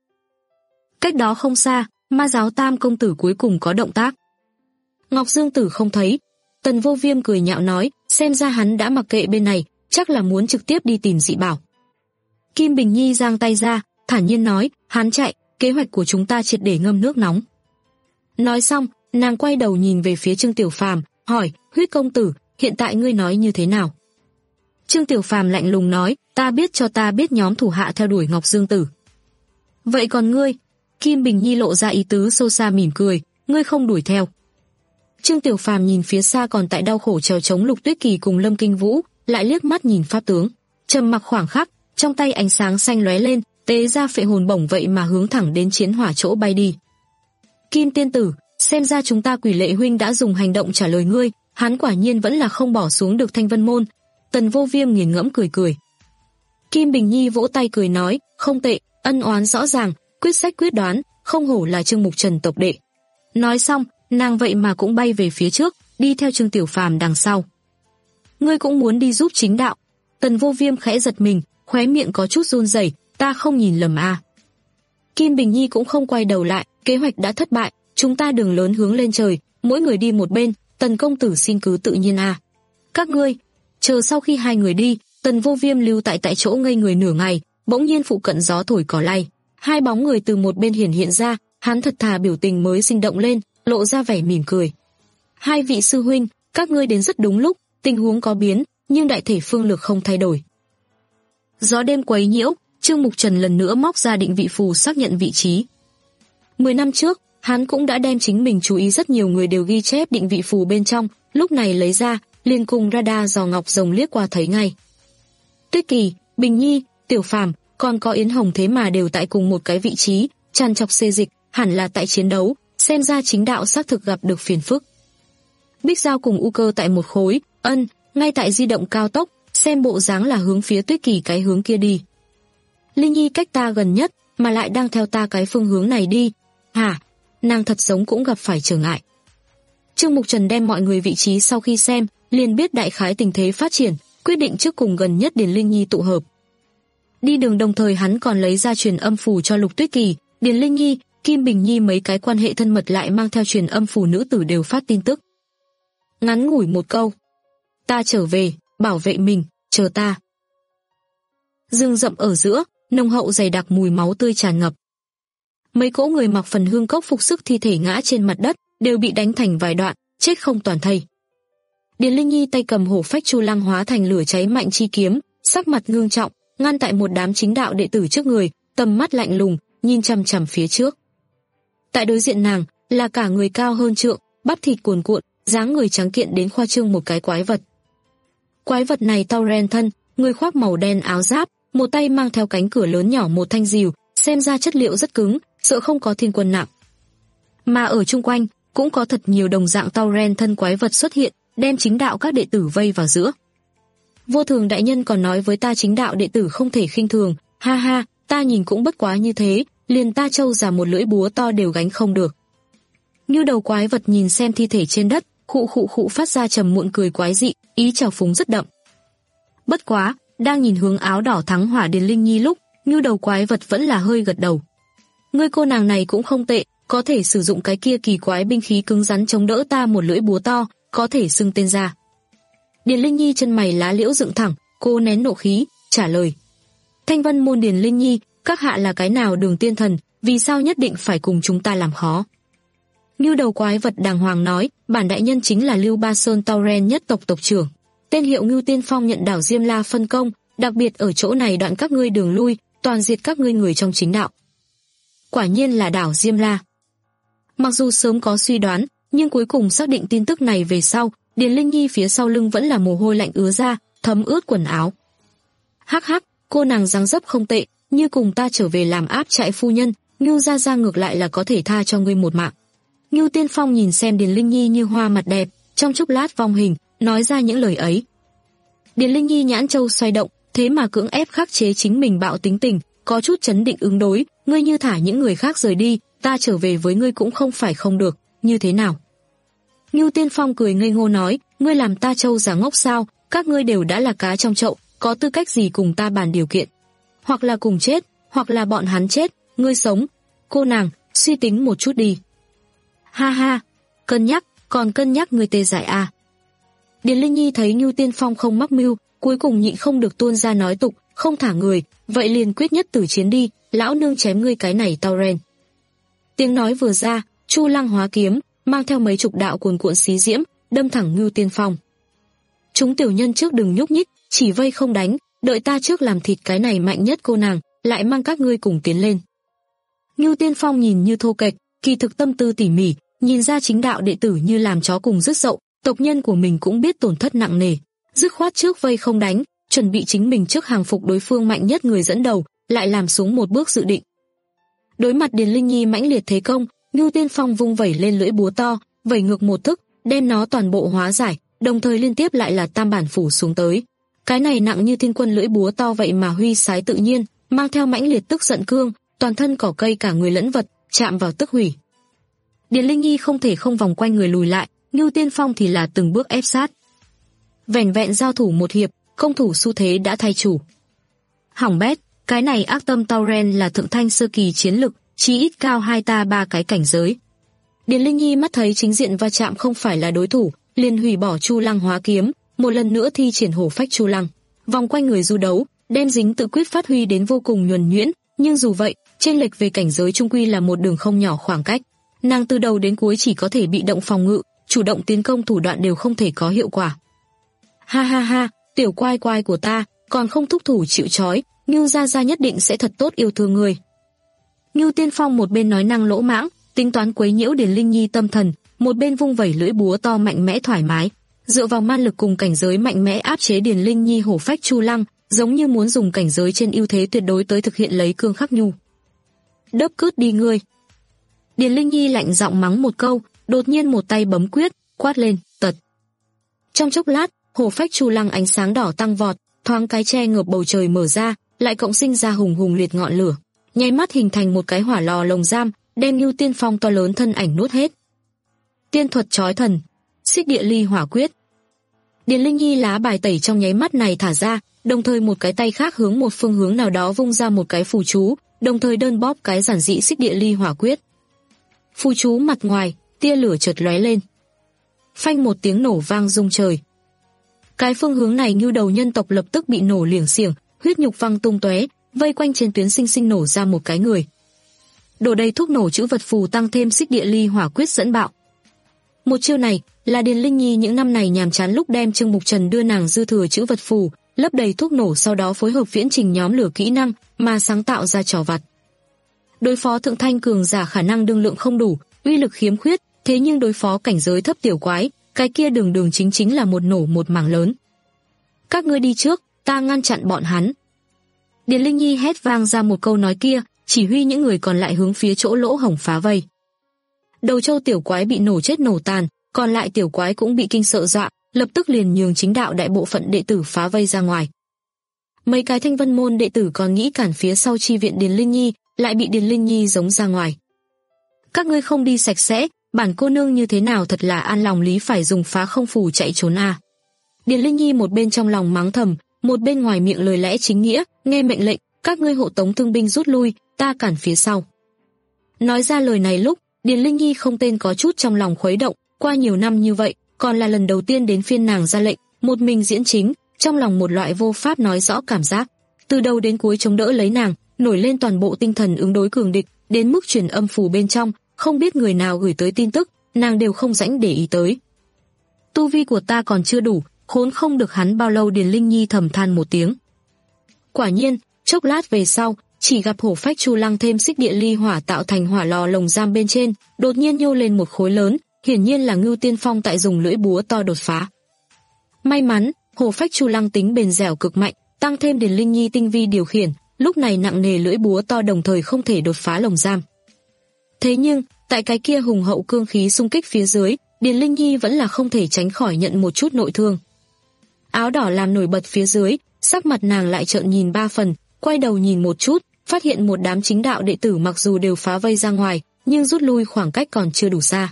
Cách đó không xa, Ma giáo Tam công tử cuối cùng có động tác. Ngọc Dương Tử không thấy, Tần Vô Viêm cười nhạo nói, xem ra hắn đã mặc kệ bên này, chắc là muốn trực tiếp đi tìm dị bảo. Kim Bình Nhi giang tay ra, thản nhiên nói, hắn chạy, kế hoạch của chúng ta triệt để ngâm nước nóng. Nói xong, nàng quay đầu nhìn về phía Trương Tiểu Phàm, hỏi, Huyết công tử, hiện tại ngươi nói như thế nào? Trương Tiểu Phàm lạnh lùng nói, ta biết cho ta biết nhóm thủ hạ theo đuổi Ngọc Dương Tử. Vậy còn ngươi? Kim Bình Nhi lộ ra ý tứ sâu xa mỉm cười, ngươi không đuổi theo. Trương Tiểu Phàm nhìn phía xa còn tại đau khổ trèo chống Lục Tuyết Kỳ cùng Lâm Kinh Vũ, lại liếc mắt nhìn pháp tướng, trầm mặc khoảng khắc, trong tay ánh sáng xanh lóe lên, tế ra phệ hồn bổng vậy mà hướng thẳng đến chiến hỏa chỗ bay đi. Kim tiên tử, xem ra chúng ta Quỷ Lệ huynh đã dùng hành động trả lời ngươi, hắn quả nhiên vẫn là không bỏ xuống được Thanh Vân môn. Tần Vô Viêm nghiền ngẫm cười cười. Kim Bình Nhi vỗ tay cười nói, không tệ, ân oán rõ ràng, quyết sách quyết đoán, không hổ là Trương Mục Trần tộc đệ. Nói xong, nàng vậy mà cũng bay về phía trước, đi theo Trương Tiểu Phàm đằng sau. Ngươi cũng muốn đi giúp chính đạo? Tần Vô Viêm khẽ giật mình, khóe miệng có chút run rẩy, ta không nhìn lầm à? Kim Bình Nhi cũng không quay đầu lại, kế hoạch đã thất bại, chúng ta đường lớn hướng lên trời, mỗi người đi một bên, Tần công tử xin cứ tự nhiên à? Các ngươi, chờ sau khi hai người đi, Tần Vô Viêm lưu tại tại chỗ ngây người nửa ngày, bỗng nhiên phụ cận gió thổi cỏ lay, hai bóng người từ một bên hiển hiện ra, hắn thật thà biểu tình mới sinh động lên, lộ ra vẻ mỉm cười. Hai vị sư huynh, các ngươi đến rất đúng lúc, tình huống có biến, nhưng đại thể phương lược không thay đổi. Gió đêm quấy nhiễu, Trương Mục Trần lần nữa móc ra định vị phù xác nhận vị trí. Mười năm trước, hắn cũng đã đem chính mình chú ý rất nhiều người đều ghi chép định vị phù bên trong, lúc này lấy ra, liền cùng radar dò ngọc rồng liếc qua thấy ngay. Tuyết Kỳ, Bình Nhi, Tiểu Phàm, còn có Yến Hồng thế mà đều tại cùng một cái vị trí, tràn trọc xê dịch, hẳn là tại chiến đấu, xem ra chính đạo xác thực gặp được phiền phức. Bích Giao cùng U Cơ tại một khối, ân, ngay tại di động cao tốc, xem bộ dáng là hướng phía Tuyết Kỳ cái hướng kia đi. Linh Nhi cách ta gần nhất, mà lại đang theo ta cái phương hướng này đi. Hả? Nàng thật giống cũng gặp phải trở ngại. Trương Mục Trần đem mọi người vị trí sau khi xem, liền biết đại khái tình thế phát triển, quyết định trước cùng gần nhất Điền Linh Nhi tụ hợp. Đi đường đồng thời hắn còn lấy ra truyền âm phù cho Lục Tuyết Kỳ, Điền Linh Nhi, Kim Bình Nhi mấy cái quan hệ thân mật lại mang theo truyền âm phù nữ tử đều phát tin tức. Ngắn ngủi một câu. Ta trở về, bảo vệ mình, chờ ta. Rừng rậm ở giữa, nồng hậu dày đặc mùi máu tươi tràn ngập. Mấy cỗ người mặc phần hương cốc phục sức thi thể ngã trên mặt đất, đều bị đánh thành vài đoạn, chết không toàn thây. Điền Linh Nhi tay cầm hổ phách chu lăng hóa thành lửa cháy mạnh chi kiếm, sắc mặt ngưng trọng, ngăn tại một đám chính đạo đệ tử trước người, tầm mắt lạnh lùng, nhìn chằm chằm phía trước. Tại đối diện nàng, là cả người cao hơn trượng, bắp thịt cuồn cuộn, dáng người trắng kiện đến khoa trương một cái quái vật. Quái vật này Tauren thân, người khoác màu đen áo giáp, một tay mang theo cánh cửa lớn nhỏ một thanh rìu, xem ra chất liệu rất cứng, sợ không có thiên quân nặng. Mà ở chung quanh, cũng có thật nhiều đồng dạng Tauren thân quái vật xuất hiện, đem chính đạo các đệ tử vây vào giữa. Vô Thường đại nhân còn nói với ta chính đạo đệ tử không thể khinh thường, ha ha, ta nhìn cũng bất quá như thế, liền ta châu già một lưỡi búa to đều gánh không được. Như đầu quái vật nhìn xem thi thể trên đất, khụ khụ khụ phát ra trầm muộn cười quái dị, ý trào phúng rất đậm. Bất quá, đang nhìn hướng áo đỏ thắng hỏa Điền Linh Nhi lúc, như đầu quái vật vẫn là hơi gật đầu. Ngươi cô nàng này cũng không tệ, có thể sử dụng cái kia kỳ quái binh khí cứng rắn chống đỡ ta một lưỡi búa to, có thể xưng tên ra. Điền Linh Nhi chân mày lá liễu dựng thẳng, cô nén nộ khí, trả lời. Thanh Vân môn Điền Linh Nhi, các hạ là cái nào Đường tiên thần, vì sao nhất định phải cùng chúng ta làm khó? Như đầu quái vật đàng hoàng nói, bản đại nhân chính là Lưu Ba Sơn Tauren nhất tộc tộc trưởng. Tên hiệu Ngưu Tiên Phong nhận đảo Diêm La phân công, đặc biệt ở chỗ này đoạn các ngươi đường lui, toàn diệt các ngươi người trong chính đạo. Quả nhiên là đảo Diêm La. Mặc dù sớm có suy đoán, nhưng cuối cùng xác định tin tức này về sau, Điền Linh Nhi phía sau lưng vẫn là mồ hôi lạnh ứa ra, thấm ướt quần áo. Hắc hắc, cô nàng dáng dấp không tệ, như cùng ta trở về làm áp trại phu nhân, Ngưu gia gia ngược lại là có thể tha cho ngươi một mạng. Ngưu Tiên Phong nhìn xem Điền Linh Nhi như hoa mặt đẹp, trong chốc lát vong hình, nói ra những lời ấy. Điền Linh Nhi nhãn châu xoay động, thế mà cưỡng ép khắc chế chính mình bạo tính tình, có chút chấn định ứng đối, ngươi như thả những người khác rời đi, ta trở về với ngươi cũng không phải không được, như thế nào? Ngưu Tiên Phong cười ngây ngô nói, ngươi làm ta trâu giả ngốc sao, các ngươi đều đã là cá trong chậu, có tư cách gì cùng ta bàn điều kiện? Hoặc là cùng chết, hoặc là bọn hắn chết, ngươi sống. Cô nàng, suy tính một chút đi. Ha ha, cân nhắc, còn cân nhắc ngươi tê dại à. Điền Linh Nhi thấy Ngưu Tiên Phong không mắc mưu, cuối cùng nhịn không được tuôn ra nói tục, không thả người, vậy liền quyết nhất tử chiến đi, lão nương chém ngươi cái này Tauren. Tiếng nói vừa ra, Chu Lăng hóa kiếm, mang theo mấy chục đạo cuồn cuộn xí diễm, đâm thẳng Ngưu Tiên Phong. Chúng tiểu nhân trước đừng nhúc nhích, chỉ vây không đánh, đợi ta trước làm thịt cái này mạnh nhất cô nàng, lại mang các ngươi cùng tiến lên. Ngưu Tiên Phong nhìn như thô kệch, kỳ thực tâm tư tỉ mỉ, nhìn ra chính đạo đệ tử như làm chó cùng rứt dậu, tộc nhân của mình cũng biết tổn thất nặng nề, dứt khoát trước vây không đánh, chuẩn bị chính mình trước hàng phục đối phương mạnh nhất người dẫn đầu, lại làm xuống một bước dự định. Đối mặt Điền Linh Nhi mãnh liệt thế công, Ngưu Tiên Phong vung vẩy lên lưỡi búa to, vẩy ngược một thức, đem nó toàn bộ hóa giải, đồng thời liên tiếp lại là tam bản phủ xuống tới. Cái này nặng như thiên quân lưỡi búa to vậy mà huy sái tự nhiên, mang theo mãnh liệt tức giận cương, toàn thân cỏ cây cả người lẫn vật, chạm vào tức hủy. Điền Linh Nhi không thể không vòng quanh người lùi lại, Ngưu Tiên Phong thì là từng bước ép sát. Vẻn vẹn giao thủ một hiệp, công thủ xu thế đã thay chủ. Hỏng bét, cái này ác tâm Tauren là thượng thanh sơ kỳ chiến lực, chí ít cao hai ta ba cái cảnh giới. Điền Linh Nhi mắt thấy chính diện va chạm không phải là đối thủ, liền hủy bỏ Chu Lăng hóa kiếm, một lần nữa thi triển hổ phách Chu Lăng, vòng quanh người du đấu, đem dính tự quyết phát huy đến vô cùng nhuần nhuyễn, nhưng dù vậy, chênh lệch về cảnh giới trung quy là một đường không nhỏ khoảng cách. Nàng từ đầu đến cuối chỉ có thể bị động phòng ngự, chủ động tiến công thủ đoạn đều không thể có hiệu quả. Ha ha ha, tiểu quai quai của ta, còn không thúc thủ chịu trói, Ngưu gia gia nhất định sẽ thật tốt yêu thương ngươi. Ngưu Tiên Phong một bên nói năng lỗ mãng, tính toán quấy nhiễu Điền Linh Nhi tâm thần, một bên vung vẩy lưỡi búa to mạnh mẽ thoải mái, dựa vào man lực cùng cảnh giới mạnh mẽ áp chế Điền Linh Nhi hổ phách Chu Lăng, giống như muốn dùng cảnh giới trên ưu thế tuyệt đối tới thực hiện lấy cương khắc nhu. Đớp cướp đi ngươi. Điền Linh Nhi lạnh giọng mắng một câu, đột nhiên một tay bấm quyết, quát lên, tật. Trong chốc lát, hổ phách Chu Lăng ánh sáng đỏ tăng vọt, thoáng cái che ngợp bầu trời mở ra, lại cộng sinh ra hùng hùng liệt ngọn lửa, nháy mắt hình thành một cái hỏa lò lồng giam, đem Ngưu Tiên Phong to lớn thân ảnh nuốt hết. Tiên thuật chói thần, xích địa ly hỏa quyết. Điền Linh Nhi lá bài tẩy trong nháy mắt này thả ra, đồng thời một cái tay khác hướng một phương hướng nào đó vung ra một cái phù chú, đồng thời đơn bóp cái giản dị xích địa ly hỏa quyết. Phù chú mặt ngoài, tia lửa chợt lóe lên. Phanh một tiếng nổ vang rung trời. Cái phương hướng này Ngưu Đầu nhân tộc lập tức bị nổ liềng xiềng, huyết nhục văng tung tóe, vây quanh trên tuyến sinh sinh nổ ra một cái người. Đổ đầy thuốc nổ chữ vật phù tăng thêm xích địa ly hỏa quyết dẫn bạo. Một chiêu này là Điền Linh Nhi những năm này nhàm chán lúc đem Trương Mục Trần đưa nàng dư thừa chữ vật phù, lấp đầy thuốc nổ sau đó phối hợp viễn trình nhóm lửa kỹ năng mà sáng tạo ra trò vặt. Đối phó thượng thanh cường giả khả năng đương lượng không đủ, uy lực khiếm khuyết, thế nhưng đối phó cảnh giới thấp tiểu quái, cái kia đường đường chính chính là một nổ một mảng lớn. Các ngươi đi trước, ta ngăn chặn bọn hắn. Điền Linh Nhi hét vang ra một câu nói kia, chỉ huy những người còn lại hướng phía chỗ lỗ hổng phá vây. Đầu châu tiểu quái bị nổ chết nổ tàn, còn lại tiểu quái cũng bị kinh sợ dọa, lập tức liền nhường chính đạo đại bộ phận đệ tử phá vây ra ngoài. Mấy cái Thanh Vân môn đệ tử còn nghĩ cản phía sau chi viện Điền Linh Nhi, lại bị Điền Linh Nhi giống ra ngoài. Các ngươi không đi sạch sẽ, bản cô nương như thế nào thật là an lòng lý phải dùng phá không phù chạy trốn à. Điền Linh Nhi một bên trong lòng mắng thầm, một bên ngoài miệng lời lẽ chính nghĩa, nghe mệnh lệnh, các ngươi hộ tống thương binh rút lui, ta cản phía sau. Nói ra lời này lúc, Điền Linh Nhi không tên có chút trong lòng khuấy động, qua nhiều năm như vậy, còn là lần đầu tiên đến phiên nàng ra lệnh, một mình diễn chính, trong lòng một loại vô pháp nói rõ cảm giác. Từ đầu đến cuối chống đỡ lấy nàng, nổi lên toàn bộ tinh thần ứng đối cường địch, đến mức truyền âm phù bên trong, không biết người nào gửi tới tin tức, nàng đều không rảnh để ý tới. Tu vi của ta còn chưa đủ, khốn không được hắn bao lâu. Điền Linh Nhi thầm than một tiếng. Quả nhiên, chốc lát về sau, chỉ gặp hổ phách chu lăng thêm xích địa ly hỏa tạo thành hỏa lò lồng giam bên trên, đột nhiên nhô lên một khối lớn, hiển nhiên là Ngưu Tiên Phong tại dùng lưỡi búa to đột phá. May mắn, hổ phách chu lăng tính bền dẻo cực mạnh, tăng thêm Điền Linh Nhi tinh vi điều khiển, lúc này nặng nề lưỡi búa to đồng thời không thể đột phá lồng giam. Thế nhưng, tại cái kia hùng hậu cương khí xung kích phía dưới, Điền Linh Nhi vẫn là không thể tránh khỏi nhận một chút nội thương. Áo đỏ làm nổi bật phía dưới, sắc mặt nàng lại trợn nhìn ba phần, quay đầu nhìn một chút, phát hiện một đám chính đạo đệ tử mặc dù đều phá vây ra ngoài, nhưng rút lui khoảng cách còn chưa đủ xa.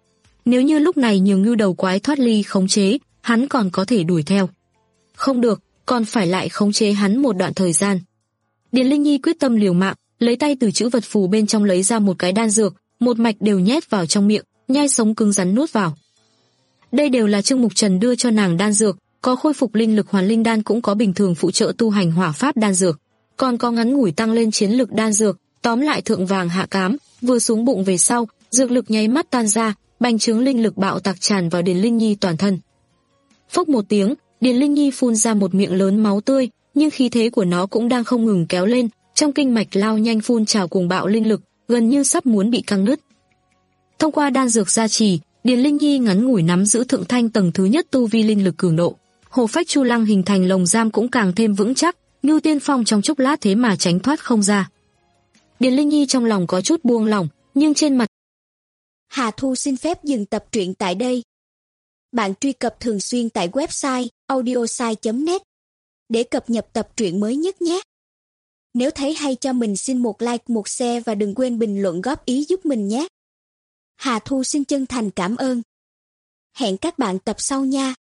Nếu như lúc này nhiều Ngưu Đầu quái thoát ly khống chế, hắn còn có thể đuổi theo. Không được, còn phải lại khống chế hắn một đoạn thời gian. Điền Linh Nhi quyết tâm liều mạng, lấy tay từ chữ vật phù bên trong lấy ra một cái đan dược, một mạch đều nhét vào trong miệng, nhai sống cứng rắn nuốt vào. Đây đều là Trương Mục Trần đưa cho nàng đan dược, có khôi phục linh lực hoàn linh đan, cũng có bình thường phụ trợ tu hành hỏa pháp đan dược, còn có ngắn ngủi tăng lên chiến lực đan dược, tóm lại thượng vàng hạ cám, vừa xuống bụng về sau, dược lực nháy mắt tan ra, bành trướng linh lực bạo tạc tràn vào Điền Linh Nhi toàn thân. Phốc một tiếng, Điền Linh Nhi phun ra một miệng lớn máu tươi, nhưng khí thế của nó cũng đang không ngừng kéo lên, trong kinh mạch lao nhanh phun trào cuồng bạo linh lực, gần như sắp muốn bị căng nứt. Thông qua đan dược gia trì, Điền Linh Nhi ngắn ngủi nắm giữ thượng thanh tầng thứ nhất tu vi linh lực cường độ. Hổ phách chu lăng hình thành lồng giam cũng càng thêm vững chắc, Ngưu Tiên Phong trong chốc lát thế mà tránh thoát không ra. Điền Linh Nhi trong lòng có chút buông lỏng, nhưng trên mặt Hà Thu xin phép dừng tập truyện tại đây. Bạn truy cập thường xuyên tại website audiosai chấm net để cập nhật tập truyện mới nhất nhé. Nếu thấy hay cho mình xin một like, một share và đừng quên bình luận góp ý giúp mình nhé. Hà Thu xin chân thành cảm ơn. Hẹn các bạn tập sau nha.